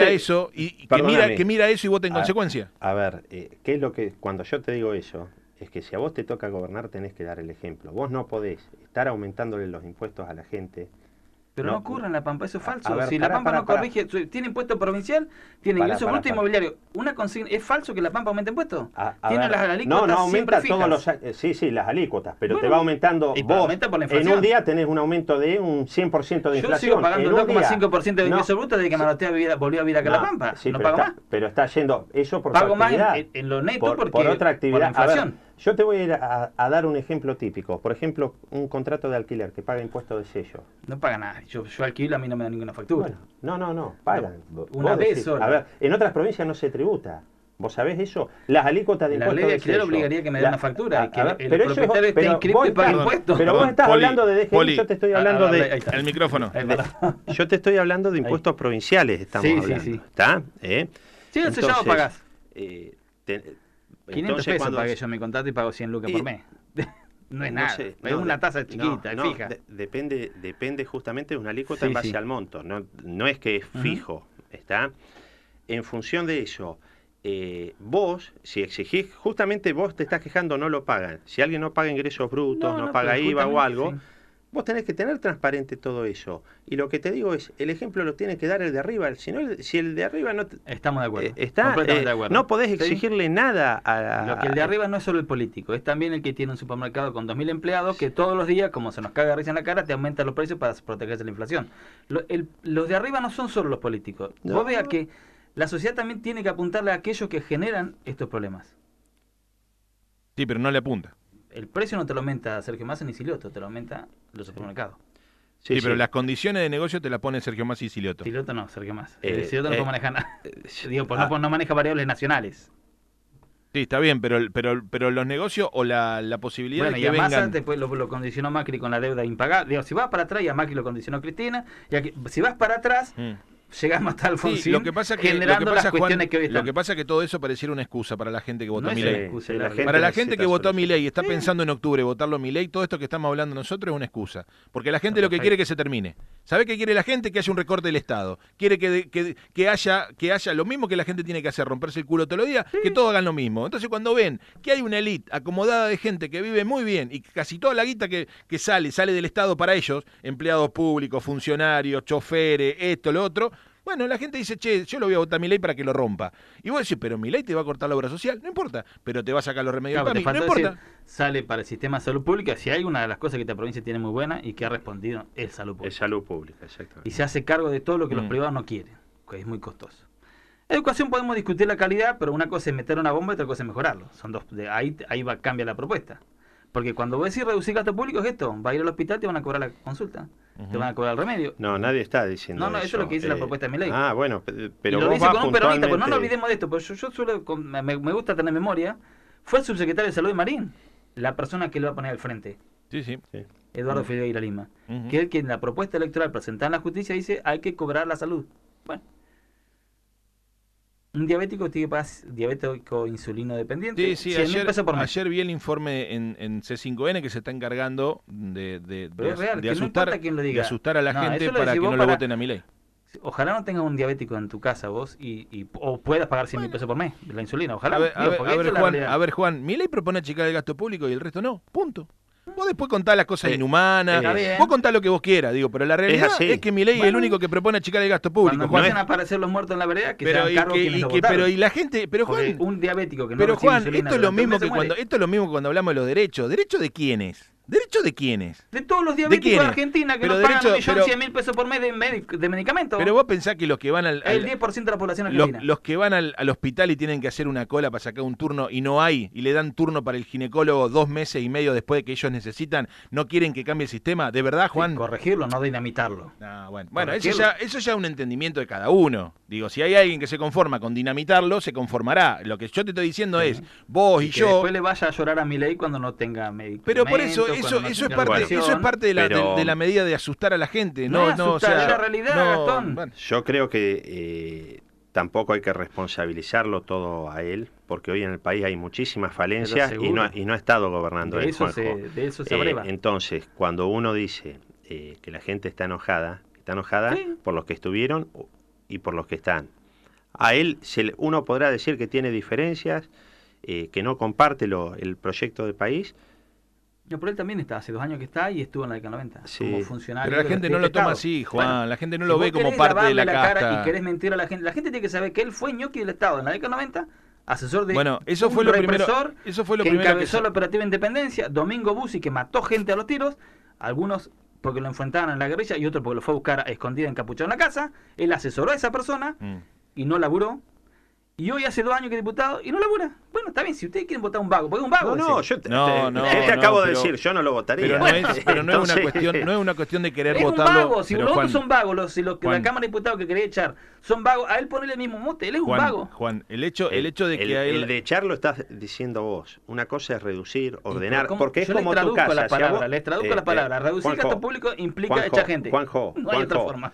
y vota en consecuencia. A ver, ¿qué es lo que cuando yo te digo eso? Es que si a vos te toca gobernar tenés que dar el ejemplo. Vos no podés estar aumentándole los impuestos a la gente. Pero no ocurre en La Pampa, eso es falso. Si La Pampa no corrige, tiene impuesto provincial, tiene ingreso bruto inmobiliario. Una consigna, ¿es falso que La Pampa aumente impuestos? Tiene las alícuotas. No aumenta todos los... Sí, las alícuotas, pero te va aumentando. Vos, aumenta por la inflación. En un día tenés un aumento de un 100% de inflación. Yo sigo pagando el 2,5% de ingreso bruto desde que Maratea volvió a vivir acá en La Pampa. Sí, no pago más. Pero está yendo eso por pago más en lo neto por otra actividad. Por la inflación. Yo te voy a ir a dar un ejemplo típico. Por ejemplo, un contrato de alquiler que paga impuesto de sello. No paga nada. Yo alquilo, a mí no me da ninguna factura. Bueno, no, pagan. Una vez solo. A ver, en otras provincias no se tributa. ¿Vos sabés eso? Las alícuotas de impuestos de sello. La ley de alquiler obligaría que me dé una factura. Que el propietario esté inscrito y pague impuestos. Pero vos estás hablando de DGI, yo te estoy hablando de... El micrófono. Yo te estoy hablando de impuestos provinciales, estamos hablando. Sí. ¿Está? Sí, el sellado pagás. 500 pesos cuando pagué yo mi contrato y pago 100 lucas por mes. No es nada, es una tasa chiquita, es fija. Depende justamente de una alícuota en base al monto, no es que es fijo, ¿está? En función de eso, vos, si exigís, justamente vos te estás quejando, no lo pagan. Si alguien no paga ingresos brutos, no paga IVA o algo, vos tenés que tener transparente todo eso. Y lo que te digo es, el ejemplo lo tiene que dar el de arriba. Si el de arriba no... Estamos de acuerdo. Completamente de acuerdo. No podés exigirle nada a... Lo que el de arriba no es solo el político, es también el que tiene un supermercado con 2.000 empleados que todos los días, como se nos caga risa en la cara, te aumenta los precios para protegerse de la inflación. Los de arriba no son solo los políticos. Vos veas que la sociedad también tiene que apuntarle a aquellos que generan estos problemas. Sí, pero no le apunta. El precio no te lo aumenta Sergio Massa ni Silioto, te lo aumenta los supermercados. Sí, pero las condiciones de negocio te las pone Sergio Massa y Silioto. Silioto no, Sergio Massa. Silioto no puede manejar nada. Digo, pues no maneja variables nacionales. Sí, está bien, pero los negocios o la posibilidad de que vengan... Massa después lo condicionó Macri con la deuda impagada. Digo, si vas para atrás, y a Macri lo condicionó Cristina, si vas para atrás... llegamos a tal Sí, Alfonsín, lo que pasa que, generando las Juan, cuestiones que hoy están. lo que pasa que todo eso pareciera una excusa para la gente que votó No a es Milei. una excusa, la la gente Para la necesita gente que votó a solución. Milei y está pensando en octubre votarlo a Milei, todo esto que estamos hablando nosotros es una excusa. Porque la gente lo que quiere es que se termine. ¿Sabe qué quiere la gente? Que haya un recorte del Estado. Quiere que haya lo mismo que la gente tiene que hacer, romperse el culo todos los días, que todos hagan lo mismo. Entonces cuando ven que hay una élite acomodada de gente que vive muy bien y que casi toda la guita que sale del Estado para ellos, empleados públicos, funcionarios, choferes, esto, lo otro, bueno, la gente dice, che, yo lo voy a votar a Milei para que lo rompa. Y vos decís, pero Milei te va a cortar la obra social, no importa, pero te va a sacar los remedios Claro, del te PAMI, no faltó importa. decir, sale para el sistema de salud pública. Si hay una de las cosas que esta provincia tiene muy buena y que ha respondido, es salud Es pública. salud pública, exactamente. Y se hace cargo de todo lo que los privados no quieren, que es muy costoso. Educación podemos discutir la calidad, pero una cosa es meter una bomba y otra cosa es mejorarlo. Son dos, cambia la propuesta. Porque cuando vos decís reducir gasto público es esto, va a ir al hospital, te van a cobrar la consulta, te van a cobrar el remedio. No, nadie está diciendo No, eso es lo que dice la propuesta de Milei. Ah, bueno, pero y lo vos dice vas con un peronista, pero no nos puntualmente- olvidemos de esto, porque yo suelo, me gusta tener memoria. Fue el subsecretario de Salud de Marín, la persona que le va a poner al frente, Sí, sí. Sí. Eduardo Figueira Lima, Ujú. que es el que en la propuesta electoral presentada en la justicia dice hay que cobrar la salud. Bueno, un diabético tiene que pagar diabético insulino dependiente, Sí, sí, 100.000 pesos por mes. ayer vi el informe en C5N que se está encargando de Pero es real, de que no asustar, importa quién lo de diga. asustar a la No, gente eso lo para decís que vos no lo para- voten a Milei. Ojalá no tengas un diabético en tu casa vos o puedas pagar 100.000 pesos por mes de la insulina. Ojalá. A ver, Digo, porque esa es la realidad. Juan, Milei propone achicar el gasto público y el resto no, punto. Vos después contás las cosas Sí. inhumanas, Está bien. vos contás lo que vos quieras, digo, pero la realidad así. es que Milei es el Bueno. único que propone achicar el gasto público. Cuando Juan. empiecen a aparecer los muertos en la vereda, que se Pero, hagan y cargo que- quienes y lo que- votaron. pero y la gente, pero Porque Juan, un diabético que no pero recibe Juan, insulina esto es lo durante un mismo mes se que cuando muere. esto es lo mismo que cuando hablamos de los derechos. ¿Derecho de quiénes? ¿Derecho de quiénes? De todos los ¿De diabéticos de, quiénes? Argentina que Pero no pagan derecho- 1.100.000 pesos por mes de medicamentos. Pero vos pensás que los que van el 10% de la población los, argentina. los que van al hospital y tienen que hacer una cola para sacar un turno y no hay, y le dan turno para el ginecólogo 2 meses y medio después de que ellos necesitan, ¿no quieren que cambie el sistema? ¿De verdad, Juan? Corregirlo, no dinamitarlo. No, bueno, eso Corregirlo. ya es un entendimiento de cada uno. Digo, si hay alguien que se conforma con dinamitarlo, se conformará. Lo que yo te estoy diciendo es, vos y que yo... después le vaya a llorar a Milei cuando no tenga medicamentos. Pero por eso, cuando eso no es tenga parte, educación. eso es parte de la, Pero- de la medida de asustar a la gente. No No, es no, o asustar, sea, es la realidad, Gastón. bueno. Yo creo que tampoco hay que responsabilizarlo todo a él, porque hoy en el país hay muchísimas falencias Pero y seguro. no ha estado gobernando De él, eso Juanjo. de eso se abreva. Entonces, cuando uno dice que la gente está enojada Sí. por los que estuvieron y por los que están. A él uno podrá decir que tiene diferencias, que no comparte el proyecto de país. No, pero él también está, hace 2 años que está y estuvo en la década 90 Sí. como funcionario. Pero la gente no de lo toma Estado. así, Juan. Bueno, La gente no si lo vos ve como querés parte de la lavarle cara casta. y querés mentir a la gente tiene que saber que él fue ñoqui del Estado en la década 90, asesor de Bueno, eso un fue lo primero. represor Eso fue lo que primero encabezó se- la operativa Independencia, Domingo Bussi, que mató gente a los tiros, algunos porque lo enfrentaban en la guerrilla y otros porque lo fue a buscar escondido encapuchado en la casa. Él asesoró a esa persona Mm. y no laburó. Y hoy hace 2 años que es diputado y no labura. Bueno, está bien, si ustedes quieren votar un vago, porque es un vago. No, ese. yo te No, acabo de pero- decir, yo no lo votaría. Pero no es, pero no es una Entonces, cuestión, no es una cuestión de querer Es un votarlo. vago, si pero los otros Juan, son vagos, si los que Juan. la Cámara de Diputados que quería echar son vagos, a él ponele el mismo mote, él es un vago. Juan, el hecho de que a él el de echar lo estás diciendo vos. Una cosa es reducir, ordenar, ¿Cómo? porque es Yo como les tu traduzco casa. la si a palabra, vos- les traduzco la palabra. Reducir Juanjo, gasto público implica Juanjo, echar gente. Juanjo, No hay otra Juanjo, forma.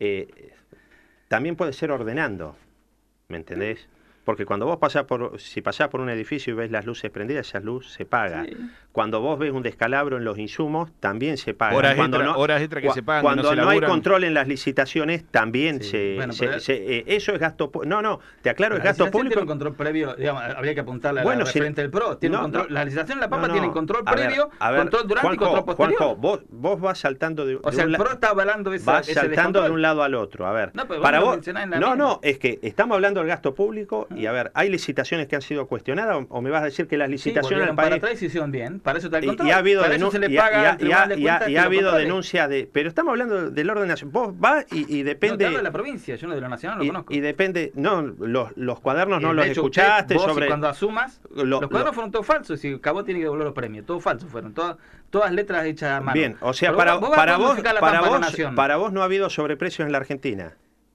También puede ser ordenando, ¿me entendés? Porque cuando vos si pasás por un edificio y ves las luces prendidas, esa luz se paga. Sí. Cuando vos ves un descalabro en los insumos, también se paga. Horas Cuando extra que se pagan, que Cuando no se no hay laburan. control en las licitaciones, también Sí. Bueno, pero- eso es gasto público. No, te aclaro, es La gasto licitación público. tiene un control previo, digamos, habría que apuntarle a Bueno, la si- referente del PRO. Tiene no, un control, no. la licitación de la Pampa No, tiene control a ver, previo, a ver, control durante y control posterior. Juanjo, vos vas saltando de O sea, el un PRO está avalando ese vas ese saltando de descontrol. un lado al otro. A ver, No, pero vos para lo vos. mencionás en la No, misma. no, es que estamos hablando del gasto público y a ver, ¿hay licitaciones que han sido cuestionadas o me vas a decir que las Sí, licitaciones volvieron del para país atrás y se hicieron bien. Para eso está el y control. ha habido para eso se le paga al Tribunal de Cuentas que ha lo habido controle. denuncias pero estamos hablando del orden nacional. Vos vas y No, te depende hablo de la provincia, yo no de lo nacional no lo conozco. y depende, no, los cuadernos no De los hecho, escuchaste vos, sobre cuando asumas, lo- los cuadernos lo- fueron todos falsos y Cabo tiene que devolver los premios, todos falsos fueron, todas letras hechas a mano. Bien, o sea, Pero para vas a para vos modificar la Pampa de la para Nación. vos no ha habido sobreprecios en la Argentina.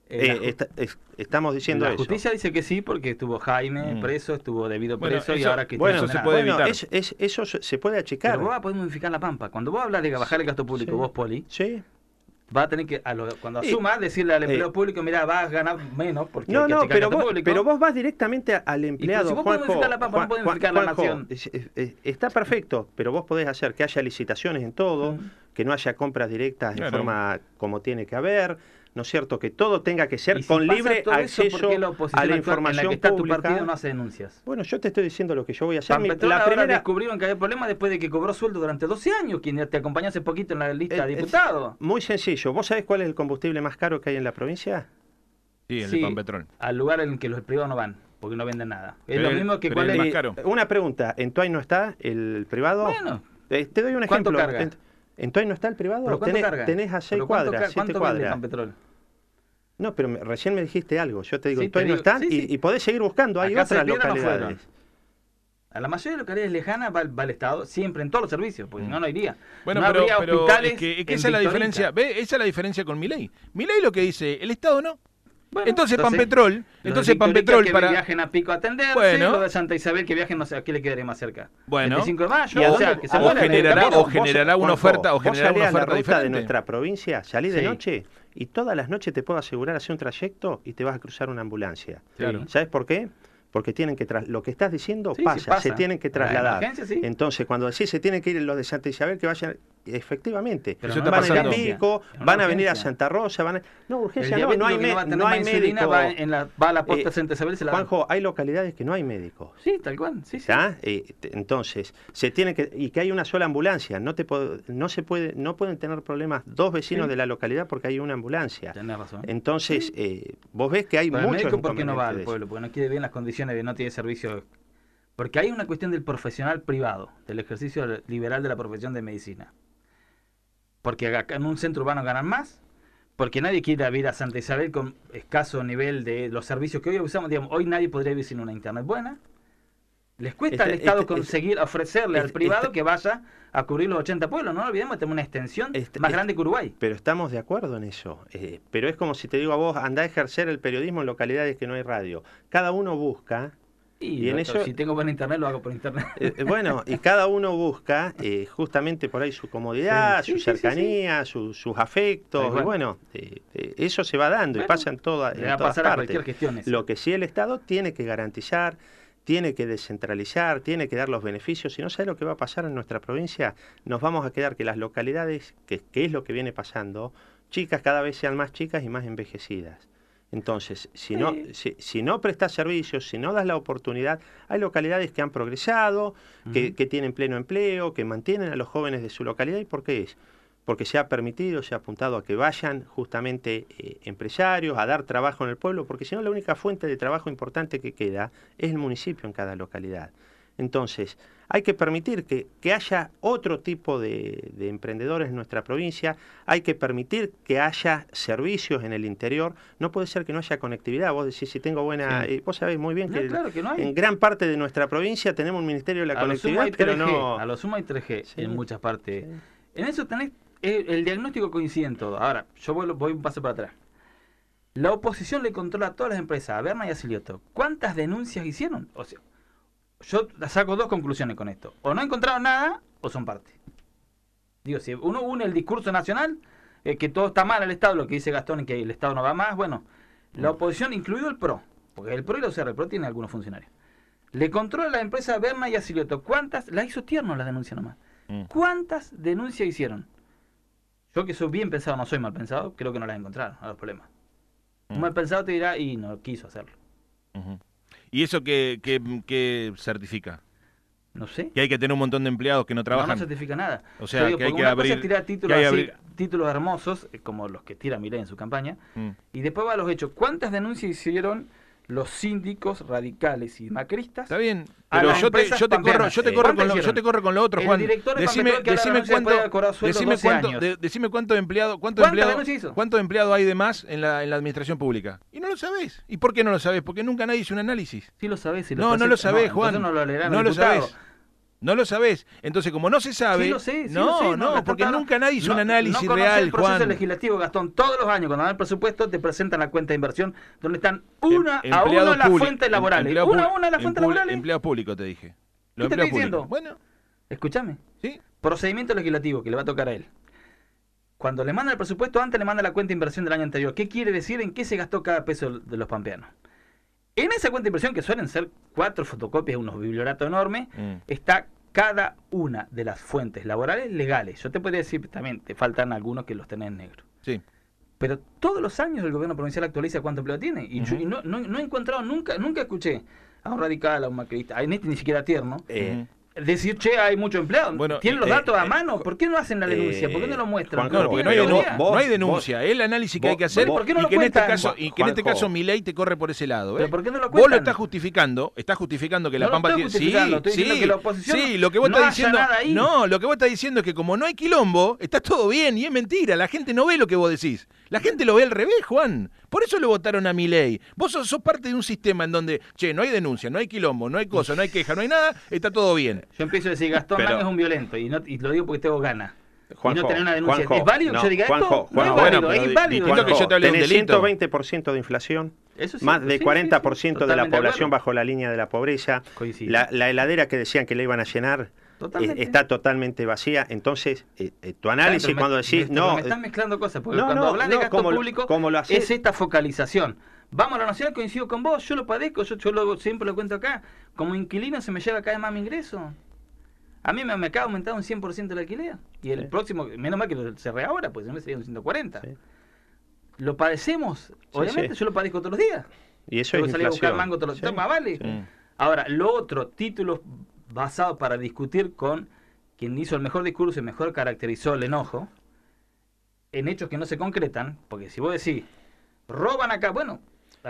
Estamos diciendo La eso. justicia dice que sí, porque estuvo Jaime preso, estuvo Debido Bueno, preso y eso- ahora que bueno, está eso se condenado. puede bueno, evitar. eso se puede achicar. Pero vos vas a poder modificar la Pampa. Cuando vos hablas de bajar el gasto público, Sí. vos, Poli, Sí. va a tener que, cuando asuma, decirle al empleado público, mira, vas a ganar menos porque no, hay que no, achicar el gasto público. pero vos vas directamente al empleado. Si vos podés modificar la Pampa, no podés modificar la nación. Está perfecto, pero vos podés hacer que haya licitaciones en todo, que no haya compras directas en forma como tiene que haber, ¿no es cierto? Que todo tenga que ser con libre acceso a la información en la que está pública. Tu partido no hace denuncias. Bueno, yo te estoy diciendo lo que yo voy a hacer. La primera descubrieron que había problemas después de que cobró sueldo durante 12 años, quien te acompañó hace poquito en la lista de diputados. Muy sencillo. ¿Vos sabés cuál es el combustible más caro que hay en la provincia? Sí, el de Pampetrol. Al lugar en el que los privados no van, porque no venden nada. Es lo mismo que cuál es más caro. Una pregunta, ¿en Tuay no está el privado? Bueno. Te doy un ejemplo. ¿Cuánto carga? ¿En Tuay no está el privado? ¿Pero cuánto carga? Tenés a 6 cuadras, 7 cuadras. Pampetrol? No, pero recién me dijiste algo. Yo te digo, Sí, Tuay no está y podés seguir buscando. Hay otras localidades. A la mayoría de localidades lejanas va el Estado, siempre en todos los servicios, porque si no, no iría. Bueno, no pero hospitales es que esa es la diferencia. ¿Ves? Esa es la diferencia con Milei. Milei lo que dice, el Estado no. Bueno, entonces Pampetrol, para que viajen a Pico a atenderse, lo de Santa Isabel que viajen, no sé, ¿a qué le quedaría más cerca? Bueno, 25 de mayo, generará una oferta diferente de nuestra provincia, salí de noche y todas las noches te puedo asegurar hacer un trayecto y te vas a cruzar una ambulancia. Claro. ¿Sabes por qué? Porque tienen que lo que estás diciendo pasa, se tienen que trasladar. Entonces, cuando decís se tienen que ir los de Santa Isabel, que vayan, efectivamente, van a ir a Pico, van a venir a Santa Rosa, no, urgencia no hay médico. Va a la posta Santa Isabel, Juanjo, hay localidades que no hay médicos. Sí, tal cual, sí. Entonces, se tiene y que hay una sola ambulancia, no pueden tener problemas dos vecinos de la localidad porque hay una ambulancia. Tenés razón. Entonces, vos ves que hay muchos inconvenientes. ¿Por qué no va al pueblo? Porque no quiere bien las condiciones de no tiene servicio, porque hay una cuestión del profesional privado, del ejercicio liberal de la profesión de medicina, porque acá en un centro urbano ganan más, porque nadie quiere ir a Santa Isabel con escaso nivel de los servicios que hoy usamos, digamos, hoy nadie podría vivir sin una internet buena. Les cuesta al Estado conseguir ofrecerle al privado que vaya a cubrir los 80 pueblos. No olvidemos que tenemos una extensión más grande que Uruguay. Pero estamos de acuerdo en eso. Pero es como si te digo a vos, andá a ejercer el periodismo en localidades que no hay radio. Cada uno busca... Y en eso, si tengo buen internet, lo hago por internet. Bueno, y cada uno busca justamente por ahí su comodidad, su cercanía, sus afectos. Y bueno, eso se va dando y pasa en todas partes. Lo que sí el Estado tiene que garantizar, tiene que descentralizar, tiene que dar los beneficios. Si no sabe lo que va a pasar en nuestra provincia, nos vamos a quedar que las localidades, que es lo que viene pasando, chicas cada vez sean más chicas y más envejecidas. Entonces, si no prestas servicios, si no das la oportunidad, hay localidades que han progresado, que tienen pleno empleo, que mantienen a los jóvenes de su localidad. ¿Y por qué es? Porque se ha permitido, se ha apuntado a que vayan justamente empresarios a dar trabajo en el pueblo, porque si no la única fuente de trabajo importante que queda es el municipio en cada localidad. Entonces, hay que permitir que haya otro tipo de emprendedores en nuestra provincia, hay que permitir que haya servicios en el interior, no puede ser que no haya conectividad. Vos decís, si tengo buena... vos sabés muy bien que, claro que no hay. En gran parte de nuestra provincia tenemos un Ministerio de la Conectividad, pero no... A lo sumo hay 3G en muchas partes. Sí. En eso tenés... el diagnóstico coincide en todo. Ahora, yo voy un paso para atrás. La oposición le controla a todas las empresas, a Berna y a Silioto. ¿Cuántas denuncias hicieron? O sea, yo saco dos conclusiones con esto. O no encontraron nada, o son parte. Digo, si uno une el discurso nacional, que todo está mal al Estado, lo que dice Gastón, y que el Estado no va más, bueno, la oposición, incluido el PRO, porque el PRO y la UCR, el PRO tiene algunos funcionarios, le controla a la empresa Berna y a Silioto. ¿Cuántas? Las hizo tierno las denuncias nomás. ¿Cuántas denuncias hicieron? Yo que soy bien pensado, no soy mal pensado, creo que no las encontraron a los problemas. Un mal pensado te dirá, y no quiso hacerlo. ¿Y eso qué certifica? No sé. Que hay que tener un montón de empleados que no trabajan. No certifica nada. O sea, que hay que abrir... Cosa es tirar títulos hermosos, como los que tira Milei en su campaña, y después va a los hechos. ¿Cuántas denuncias hicieron los síndicos radicales y macristas? Está bien, pero yo te corro con lo otro, Juan. Decime cuántos empleados hay de más en la administración pública. Y no lo sabés. ¿Y por qué no lo sabés? Porque nunca nadie hizo un análisis. Sí lo sabés. No lo sabés, Juan. No lo sabés. No lo sabés. Entonces, como no se sabe... Sí lo sé, porque nunca nadie hizo un análisis real, el proceso legislativo, Gastón. Todos los años, cuando dan el presupuesto, te presentan la cuenta de inversión, donde están una a una las fuentes laborales. Una a una las fuentes laborales. Empleado público, te dije. ¿Qué te estoy diciendo? Bueno. Escúchame. ¿Sí? Procedimiento legislativo, que le va a tocar a él. cuando le mandan el presupuesto, antes le mandan la cuenta de inversión del año anterior. ¿Qué quiere decir en qué se gastó cada peso de los pampeanos? En esa cuenta de inversión, que suelen ser 4 fotocopias, unos biblioratos enormes, está cada una de las fuentes laborales legales. Yo te podría decir también, te faltan algunos que los tenés en negro. Sí. Pero todos los años el gobierno provincial actualiza cuánto empleo tiene. Y, yo, y no he encontrado, nunca escuché a un radical, a un macrista, a este ni siquiera tierno, decir, che, hay mucho empleado. Bueno, ¿tienen los datos a mano? ¿Por qué no hacen la denuncia? ¿Por qué no lo muestran? Juanjo, porque no hay denuncia. Es el análisis que hay que hacer. ¿por qué no y lo que en este cuentan? caso, y que en este caso Milei te corre por ese lado. ¿Pero por qué no lo Vos lo cuentan? estás justificando que No la Pampa lo tiene. estoy justificando, estoy diciendo que la oposición sí, lo que vos no estás haya diciendo. nada ahí. No, lo que vos estás diciendo es que como no hay quilombo, está todo bien y es mentira. La gente no ve lo que vos decís. La gente lo ve al revés, Juan. Por eso lo votaron a Milei. Vos sos parte de un sistema en donde, che, no hay denuncia, no hay quilombo, no hay cosa, no hay queja, no hay nada, está todo bien. Yo empiezo a decir, Gastón Lang es un violento, y lo digo porque tengo ganas. Juanjo, y no tener una denuncia. Juanjo, ¿Es válido que yo diga esto? No es válido, es inválido. Distinto que yo te hable de un tenés delito. 120% de inflación, Eso sí, más de 40% de la totalmente población de bajo la línea de la pobreza. Coincido. La heladera que decían que le iban a llenar Totalmente. está totalmente vacía. Entonces, tu análisis Claro, cuando decís... me están mezclando cosas, porque no, cuando hablas de gasto público como lo hacés. es esta focalización. Vamos a la nacional, coincido con vos, yo lo padezco, siempre lo cuento acá. Como inquilino se me lleva cada vez más mi ingreso. A mí me acaba de aumentar un 100% el alquiler. Y el próximo, menos mal que lo cerré ahora, pues si no me sería un 140. Sí. Lo padecemos, obviamente yo lo padezco todos los días. Y eso tengo es que salir a buscar inflación. mango todos los días, más vale. Sí. Ahora, lo otro, títulos basados para discutir con quien hizo el mejor discurso y mejor caracterizó el enojo, en hechos que no se concretan, porque si vos decís, roban acá, bueno...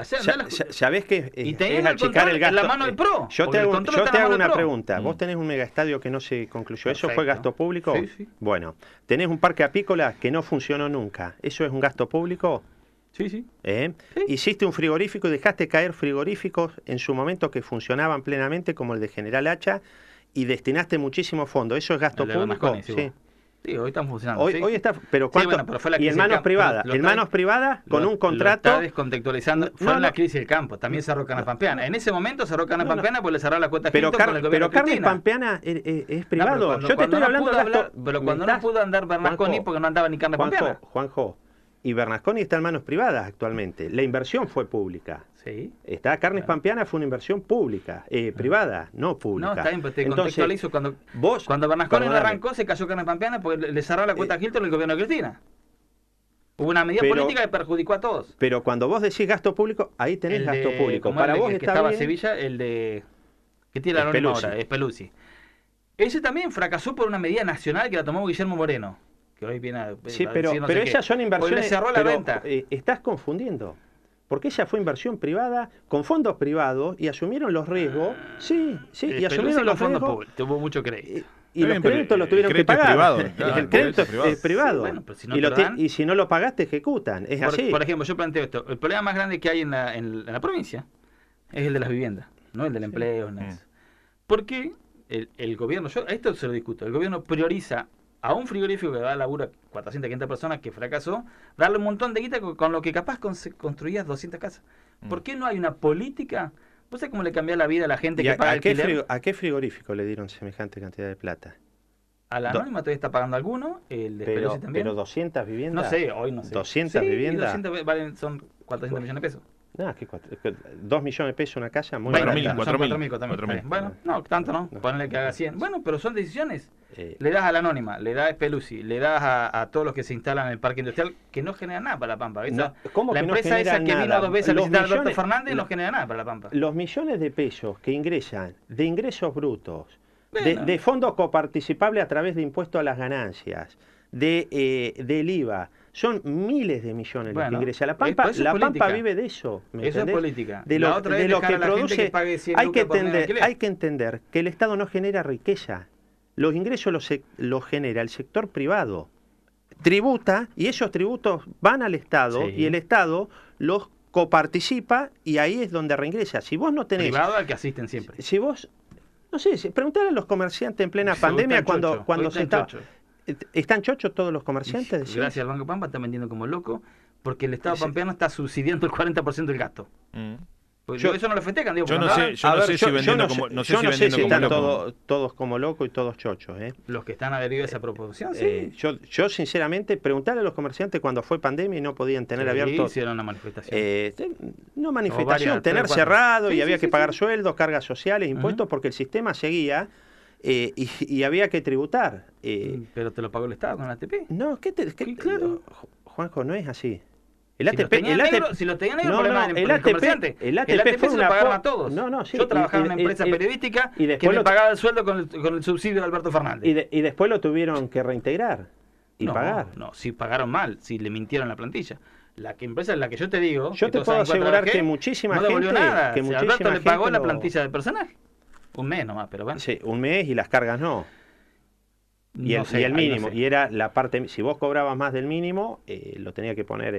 ¿Sabés que es achicar el gasto? La mano del PRO. Yo te hago una pregunta. Vos tenés un megaestadio que no se concluyó. Perfecto. ¿Eso fue gasto público? Sí. Bueno, tenés un parque apícola que no funcionó nunca. ¿Eso es un gasto público? Sí. Sí. Hiciste un frigorífico y dejaste caer frigoríficos en su momento que funcionaban plenamente, como el de General Hacha, y destinaste muchísimos fondos. ¿Eso es gasto público? Sí. Sí, hoy están funcionando. Hoy está, pero ¿cuánto? Bueno, pero fue la crisis y en manos privadas. En manos privadas, con un contrato. Lo está descontextualizando. Fue en la crisis del campo. También cerró Carnes Pampeana. En ese momento cerró Carnes Pampeana porque le cerró la cuota pero con el gobierno. Pero Carnes Pampeana es privado. Yo te estoy hablando de gasto. Pero cuando no pudo andar Bernasconi porque no andaba ni Carnes Pampeana. Juanjo, y Bernasconi está en manos privadas actualmente. La inversión fue pública. Sí. Carnes Pampeana fue una inversión pública, privada, no pública. No, está bien, pero te contextualizo. Cuando Bernasconi no arrancó, se cayó Carnes Pampeana porque le cerró la cuota a Hilton el gobierno de Cristina. Hubo una medida política que perjudicó a todos. Pero cuando vos decís gasto público, ahí tenés gasto público. Para vos que estaba Sevilla, el de... ¿Qué tiene la anónima ahora? Es Pelusi. Ese también fracasó por una medida nacional que la tomó Guillermo Moreno. Que hoy viene a pero esas son inversiones. Le cerró la venta. Estás confundiendo. Porque ella fue inversión privada, con fondos privados, y asumieron los riesgos. Sí, y asumieron los riesgos. Tuvo mucho crédito. Y los créditos los tuvieron que pagar. El crédito es privado. Bueno, pero si no y si no lo pagaste, ejecutan. Es así. Por ejemplo, yo planteo esto. El problema más grande que hay en la provincia es el de las viviendas, no el del empleo. No es. Porque el gobierno, esto se lo discuto, el gobierno prioriza a un frigorífico que da laburo a 400, 500 personas que fracasó, darle un montón de guita con lo que capaz construías 200 casas. ¿Por qué no hay una política? ¿Vos sabés cómo le cambió la vida a la gente que paga alquiler? ¿A qué frigorífico le dieron semejante cantidad de plata? A la Anónima todavía está pagando alguno, el de Pelusi también. ¿Pero 200 viviendas? No sé, hoy no sé. ¿200 viviendas? 200 son 400 millones de pesos. No, ¿qué 2 millones de pesos una casa? Muy 4.000. Bueno, no, tanto no. Ponle que haga 100. Bueno, pero son decisiones. Le das a la Anónima, le das a Pelusi, le das a todos los que se instalan en el parque industrial, que no generan nada para La Pampa. ¿Cómo la que empresa no esa que nada? vino 2 veces a visitar a Alberto Fernández no genera nada para La Pampa. Los millones de pesos que ingresan de ingresos brutos, de fondos coparticipables a través de impuestos a las ganancias, del IVA, son miles de millones los que ingresan. La Pampa vive de eso. Eso es política. De lo que produce. Hay que entender que el Estado no genera riqueza. Los ingresos los genera el sector privado. Tributa y esos tributos van al Estado y el Estado los coparticipa y ahí es donde reingresa. Si vos no tenés... Privado al que asisten siempre. Si vos... No sé, preguntarle a los comerciantes en plena pandemia cuando se está... ¿Están chochos todos los comerciantes? Gracias al Banco Pampa están vendiendo como loco porque el Estado pampeano está subsidiando el 40% del gasto. Pues eso no lo festejan, digo. Yo no sé, si vendiendo como están loco. todos como locos y todos chochos. Los que están adheridos a esa proposición, sí. Yo sinceramente, preguntarle a los comerciantes cuando fue pandemia y no podían tener abierto. Hicieron una manifestación. No manifestación, tener cerrado y había que pagar sueldos, cargas sociales, impuestos, porque el sistema seguía y había que tributar. Pero te lo pagó el Estado con la ATP. No, claro. Juanjo, no es así. Si lo tenían negro, problema del comerciante. El ATP fue se lo pagaron a todos. Sí, yo trabajaba en una empresa periodística que me pagaba el sueldo con el subsidio de Alberto Fernández. Y después lo tuvieron que reintegrar y pagar. No, si pagaron mal, si le mintieron la plantilla. La empresa en la que yo te digo... Yo te puedo asegurar que muchísima gente... No devolvió nada. Alberto le pagó la plantilla del personal. Un mes nomás, pero bueno. Sí, un mes y las cargas no. Y el mínimo, y era la parte, si vos cobrabas más del mínimo, lo tenía que poner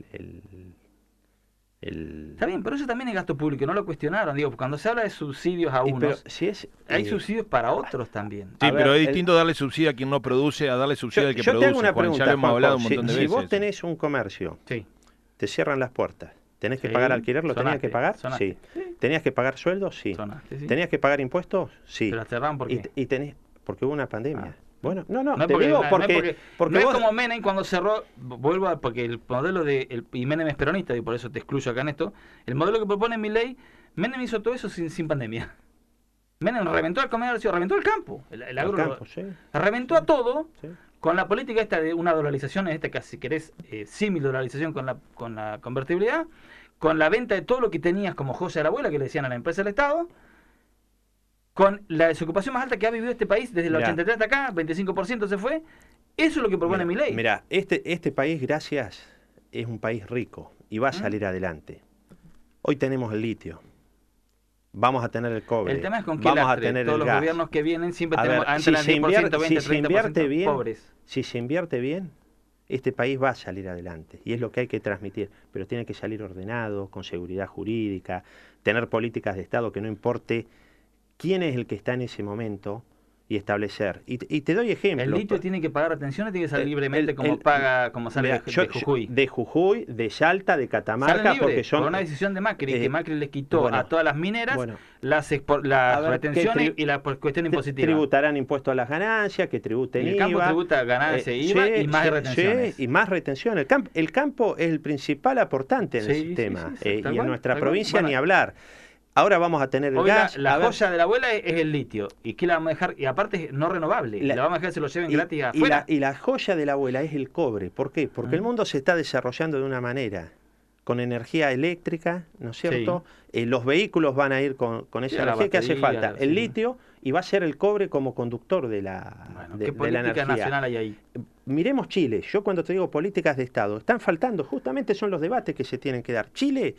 Está bien, pero eso también es gasto público, no lo cuestionaron. Digo, cuando se habla de subsidios a unos, hay subsidios para otros también. Sí, pero es distinto darle subsidio a quien no produce a darle subsidio al que produce. Yo te hago una pregunta, ya lo hemos hablado un Juanjo, montón de veces. Si vos tenés un comercio, te cierran las puertas, ¿tenés que pagar alquiler? ¿Lo tenías que pagar? Sí. ¿Tenías que pagar sueldos? Sí. ¿Tenías que pagar impuestos? Sí. ¿Pero la cerraron por qué? Porque hubo una pandemia. Bueno, no te digo porque no es vos... como Menem cuando cerró, porque el modelo y Menem es peronista, y por eso te excluyo acá en esto, el modelo que propone Milei, Menem hizo todo eso sin pandemia. Menem reventó el comercio, reventó el campo, el agro, reventó a todo, con la política esta de una dolarización, si querés, símil dolarización con la convertibilidad, con la venta de todo lo que tenías como joya de la abuela, que le decían a la empresa del Estado, con la desocupación más alta que ha vivido este país desde el 83 hasta acá, 25% se fue. Eso es lo que propone Milei. Mira, este país, gracias, es un país rico y va a salir adelante. Hoy tenemos el litio. Vamos a tener el cobre. El tema es con qué vamos a tener todos el los gas. Gobiernos que vienen siempre entran al 10%, 20, 30% pobres. Si se invierte bien, este país va a salir adelante. Y es lo que hay que transmitir. Pero tiene que salir ordenado, con seguridad jurídica, tener políticas de Estado que no importe quién es el que está en ese momento y establecer. Y te doy ejemplos. ¿El litio tiene que pagar atención o tiene que salir libremente como sale de Jujuy? De Jujuy, de Salta, de Catamarca, porque son... por una decisión de Macri, que Macri les quitó a todas las mineras las retenciones y la cuestión impositiva. Tributarán impuestos a las ganancias, que tributen IVA. El campo tributa ganancias, IVA y más retenciones. Y más retención. El campo es el principal aportante en el sistema. Y en nuestra provincia ni hablar. Ahora vamos a tener el gas. La joya de la abuela es el litio. ¿Y qué la vamos a dejar? Y aparte es no renovable. La vamos a dejar que se lo lleven gratis afuera. Y la joya de la abuela es el cobre. ¿Por qué? Porque el mundo se está desarrollando de una manera, con energía eléctrica, ¿no es cierto? Los vehículos van a ir con esa energía que hace falta. El litio, y va a ser el cobre como conductor de la ¿qué política nacional hay ahí? Miremos Chile. Yo cuando te digo políticas de Estado, están faltando, justamente son los debates que se tienen que dar. Chile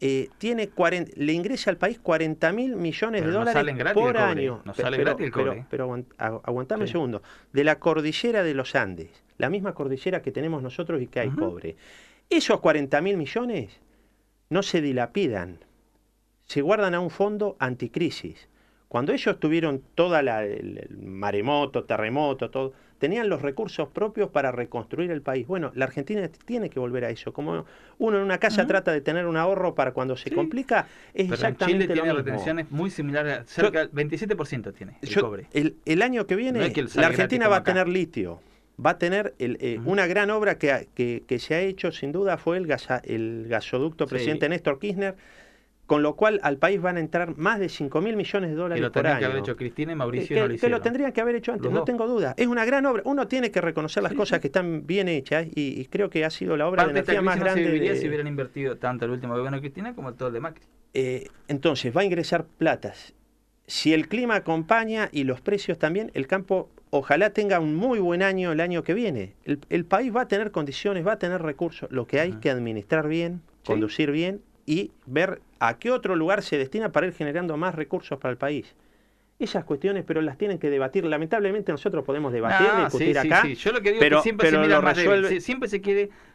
le ingresa al país 40.000 millones de dólares por año. No sale gratis el cobre. Pero aguantame un segundo. De la cordillera de los Andes, la misma cordillera que tenemos nosotros y que hay cobre. Esos 40.000 millones no se dilapidan, se guardan a un fondo anticrisis. Cuando ellos tuvieron toda el maremoto, terremoto, todo, tenían los recursos propios para reconstruir el país. Bueno, la Argentina tiene que volver a eso. Como uno en una casa trata de tener un ahorro para cuando se complica, es exactamente Chile lo tiene mismo. retenciones muy similares, cerca del 27% tiene el cobre. El año que viene, la Argentina va a tener litio. Va a tener una gran obra que se ha hecho, sin duda, fue el gasoducto presidente Néstor Kirchner, con lo cual al país van a entrar más de 5.000 millones de dólares por año. Que lo tendrían que haber hecho Cristina y Mauricio no lo hicieron. Que lo tendrían que haber hecho antes, no tengo duda. Es una gran obra. Uno tiene que reconocer las cosas que están bien hechas y creo que ha sido la obra de energía más grande. No se viviría si hubieran invertido tanto el último gobierno de Cristina como todo el de Macri. Entonces, va a ingresar platas. Si el clima acompaña y los precios también, el campo ojalá tenga un muy buen año el año que viene. El país va a tener condiciones, va a tener recursos. Lo que hay que administrar bien, conducir bien y ver a qué otro lugar se destina para ir generando más recursos para el país. Esas cuestiones, pero las tienen que debatir. Lamentablemente nosotros podemos debatir, discutir acá. Yo lo que digo es que siempre se mira más débil. Siempre se quiere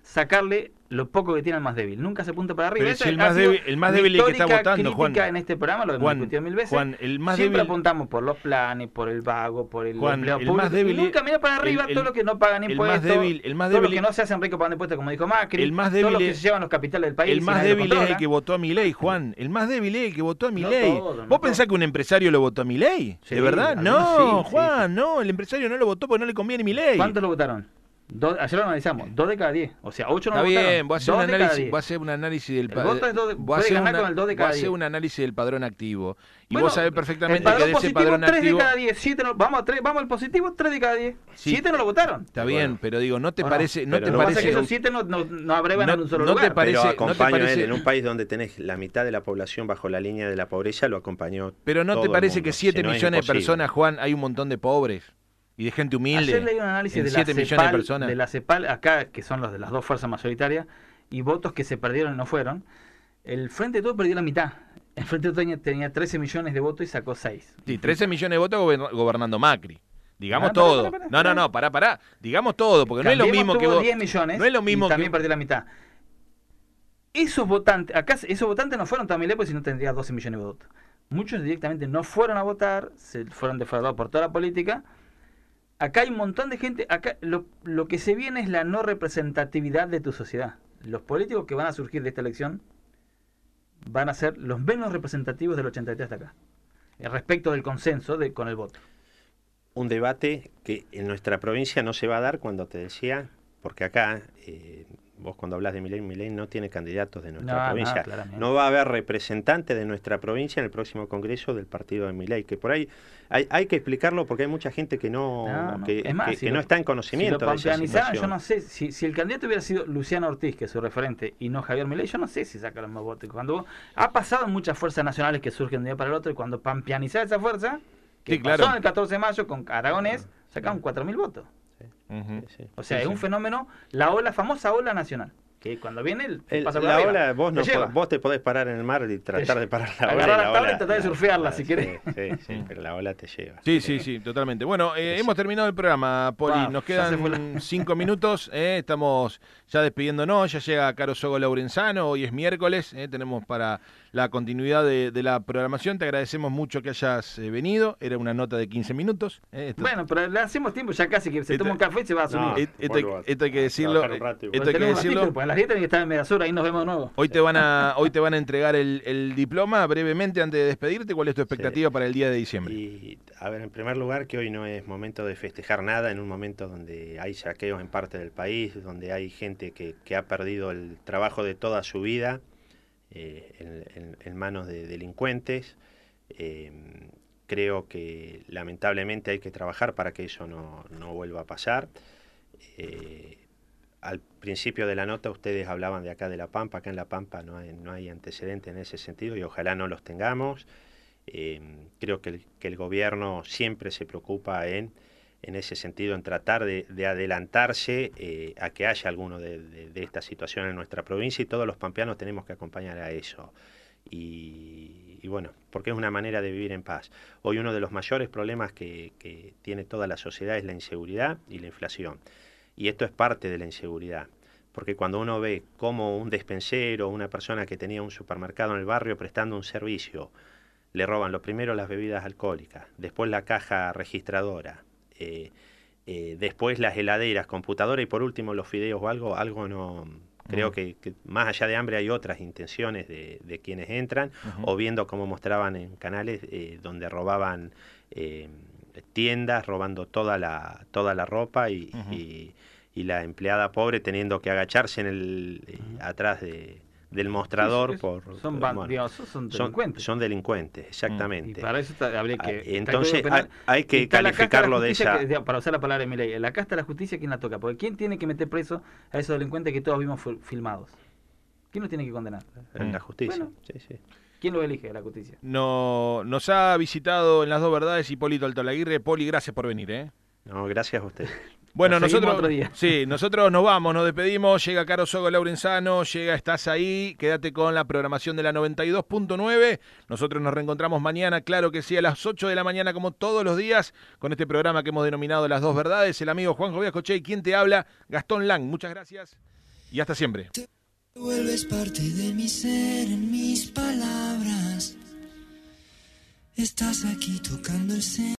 sacarle lo poco que tiene al más débil. Nunca se apunta para arriba. Pero si el más débil es el que está votando, Juan. En este programa lo hemos discutido mil veces. Juan, el más siempre débil, apuntamos por los planes, por el vago, por el Juan, empleado el público. más débil, y nunca mira para arriba todo lo que no pagan impuestos. El más todo débil, lo que no se hacen ricos pagando impuestos, como dijo Macri. El más débil todo lo que se llevan los capitales del país. El más débil es el que votó a Milei, Juan. El más débil es el que votó a Milei. ¿Vos pensás que un empresario lo votó a Milei? Sí, ¿De verdad? No, sí, Juan, no. El empresario no lo votó porque no le conviene Milei. ¿Cuántos lo votaron? Ayer lo analizamos, 2 de cada 10. O sea, 8 no Está lo votaron. bien, voy a hacer un análisis del padrón. Puede ganar con el 2 de cada 10. Voy a hacer un análisis del padrón activo. Y bueno, vos sabés perfectamente que de ese padrón 3 activo. 3 de cada 10, 7 no, vamos al positivo, 3 de cada 10. Sí, 7 no lo votaron. Está bien, pero digo, ¿no te parece? No te parece que esos 7 no abrevan en un solo lugar? Pero acompañó él en un país donde tenés la mitad de la población bajo la línea de la pobreza, lo acompañó. Pero ¿no te parece que 7 millones de personas, Juan, hay un montón de pobres? Y de gente humilde. Ayer leí un análisis de 7 millones de personas. De la CEPAL, acá, que son los de las dos fuerzas mayoritarias, y votos que se perdieron y no fueron. El Frente de Todos perdió la mitad. El Frente de Todos tenía 13 millones de votos y sacó 6. Sí, 13 millones de votos gobernando Macri. Digamos todo. Pará. Digamos todo, porque Cambiemos, no es lo mismo que vos. 10 millones no es lo mismo y también perdió la mitad. Esos votantes no fueron a Milei porque si no tendría 12 millones de votos. Muchos directamente no fueron a votar, se fueron defraudados por toda la política. Acá hay un montón de gente. Acá lo que se viene es la no representatividad de tu sociedad. Los políticos que van a surgir de esta elección van a ser los menos representativos del 83 hasta acá, respecto del consenso con el voto. Un debate que en nuestra provincia no se va a dar, cuando te decía, porque acá vos cuando hablas de Milei no tiene candidatos de nuestra provincia. No va a haber representante de nuestra provincia en el próximo congreso del partido de Milei, que por ahí hay que explicarlo porque hay mucha gente que no está en conocimiento de esa situación. Yo no sé, si el candidato hubiera sido Luciano Ortiz, que es su referente, y no Javier Milei, yo no sé si saca los más votos. Ha pasado en muchas fuerzas nacionales que surgen de un día para el otro, y cuando pampeanizaba esa fuerza, que pasó en el 14 de mayo con Aragonés, sacaron 4.000 votos. Sí. O sea, es un fenómeno, la famosa ola nacional, que cuando viene pasa por la arriba, ola, vos te podés parar en el mar y tratar de parar la ola. Agarrar la tabla y tratar de surfearla si querés. Sí, pero la ola te lleva. Sí, totalmente. Bueno, hemos terminado el programa, Poli. Nos quedan 5 minutos. Estamos ya despidiéndonos. Ya llega Caro Sogo Laurenzano. Hoy es miércoles. Tenemos para la continuidad de la programación. Te agradecemos mucho que hayas venido. Era una nota de 15 minutos. Bueno, pero le hacemos tiempo ya casi que se toma un café y se va a subir. Esto hay que decirlo. Pues a las 10 tienen que estar en Medasur, ahí nos vemos de nuevo. Hoy te van a entregar el diploma brevemente antes de despedirte. ¿Cuál es tu expectativa para el día de diciembre? Y, a ver, en primer lugar, que hoy no es momento de festejar nada, en un momento donde hay saqueos en parte del país, donde hay gente que ha perdido el trabajo de toda su vida en manos de delincuentes. Creo que lamentablemente hay que trabajar para que eso no vuelva a pasar. Al principio de la nota ustedes hablaban de acá de La Pampa. Acá en La Pampa no hay antecedentes en ese sentido y ojalá no los tengamos. Creo que el gobierno siempre se preocupa en ese sentido, en tratar de adelantarse a que haya alguno de esta situación en nuestra provincia, y todos los pampeanos tenemos que acompañar a eso. Y bueno, porque es una manera de vivir en paz. Hoy uno de los mayores problemas que tiene toda la sociedad es la inseguridad y la inflación. Y esto es parte de la inseguridad, porque cuando uno ve cómo un despensero, una persona que tenía un supermercado en el barrio prestando un servicio, le roban lo primero las bebidas alcohólicas, después la caja registradora, después las heladeras, computadora y por último los fideos o algo no... Creo que más allá de hambre hay otras intenciones de quienes entran, o viendo como mostraban en canales donde robaban tiendas, robando toda la ropa y la empleada pobre teniendo que agacharse atrás del mostrador. Son delincuentes. Son delincuentes, exactamente. Y para eso habría que... Entonces hay que calificarlo de esa... Para usar la palabra de Milei, la casta de la justicia, ¿quién la toca? Porque ¿quién tiene que meter preso a esos delincuentes que todos vimos filmados? ¿Quién los tiene que condenar? La justicia, bueno, sí. ¿Quién lo elige, la justicia? Nos ha visitado en Las Dos Verdades Hipólito Altolaguirre. Poli, gracias por venir. No, gracias a ustedes. Bueno, nosotros nos vamos, nos despedimos. Llega Caro Sogo Laurenzano, Estás Ahí. Quédate con la programación de la 92.9. Nosotros nos reencontramos mañana, claro que sí, a las 8 de la mañana, como todos los días, con este programa que hemos denominado Las Dos Verdades. El amigo Juan Jovías Coche y quien te habla, Gastón Lang. Muchas gracias. y hasta siempre. Te vuelves parte de mi ser, en mis palabras. Estás aquí tocando el centro.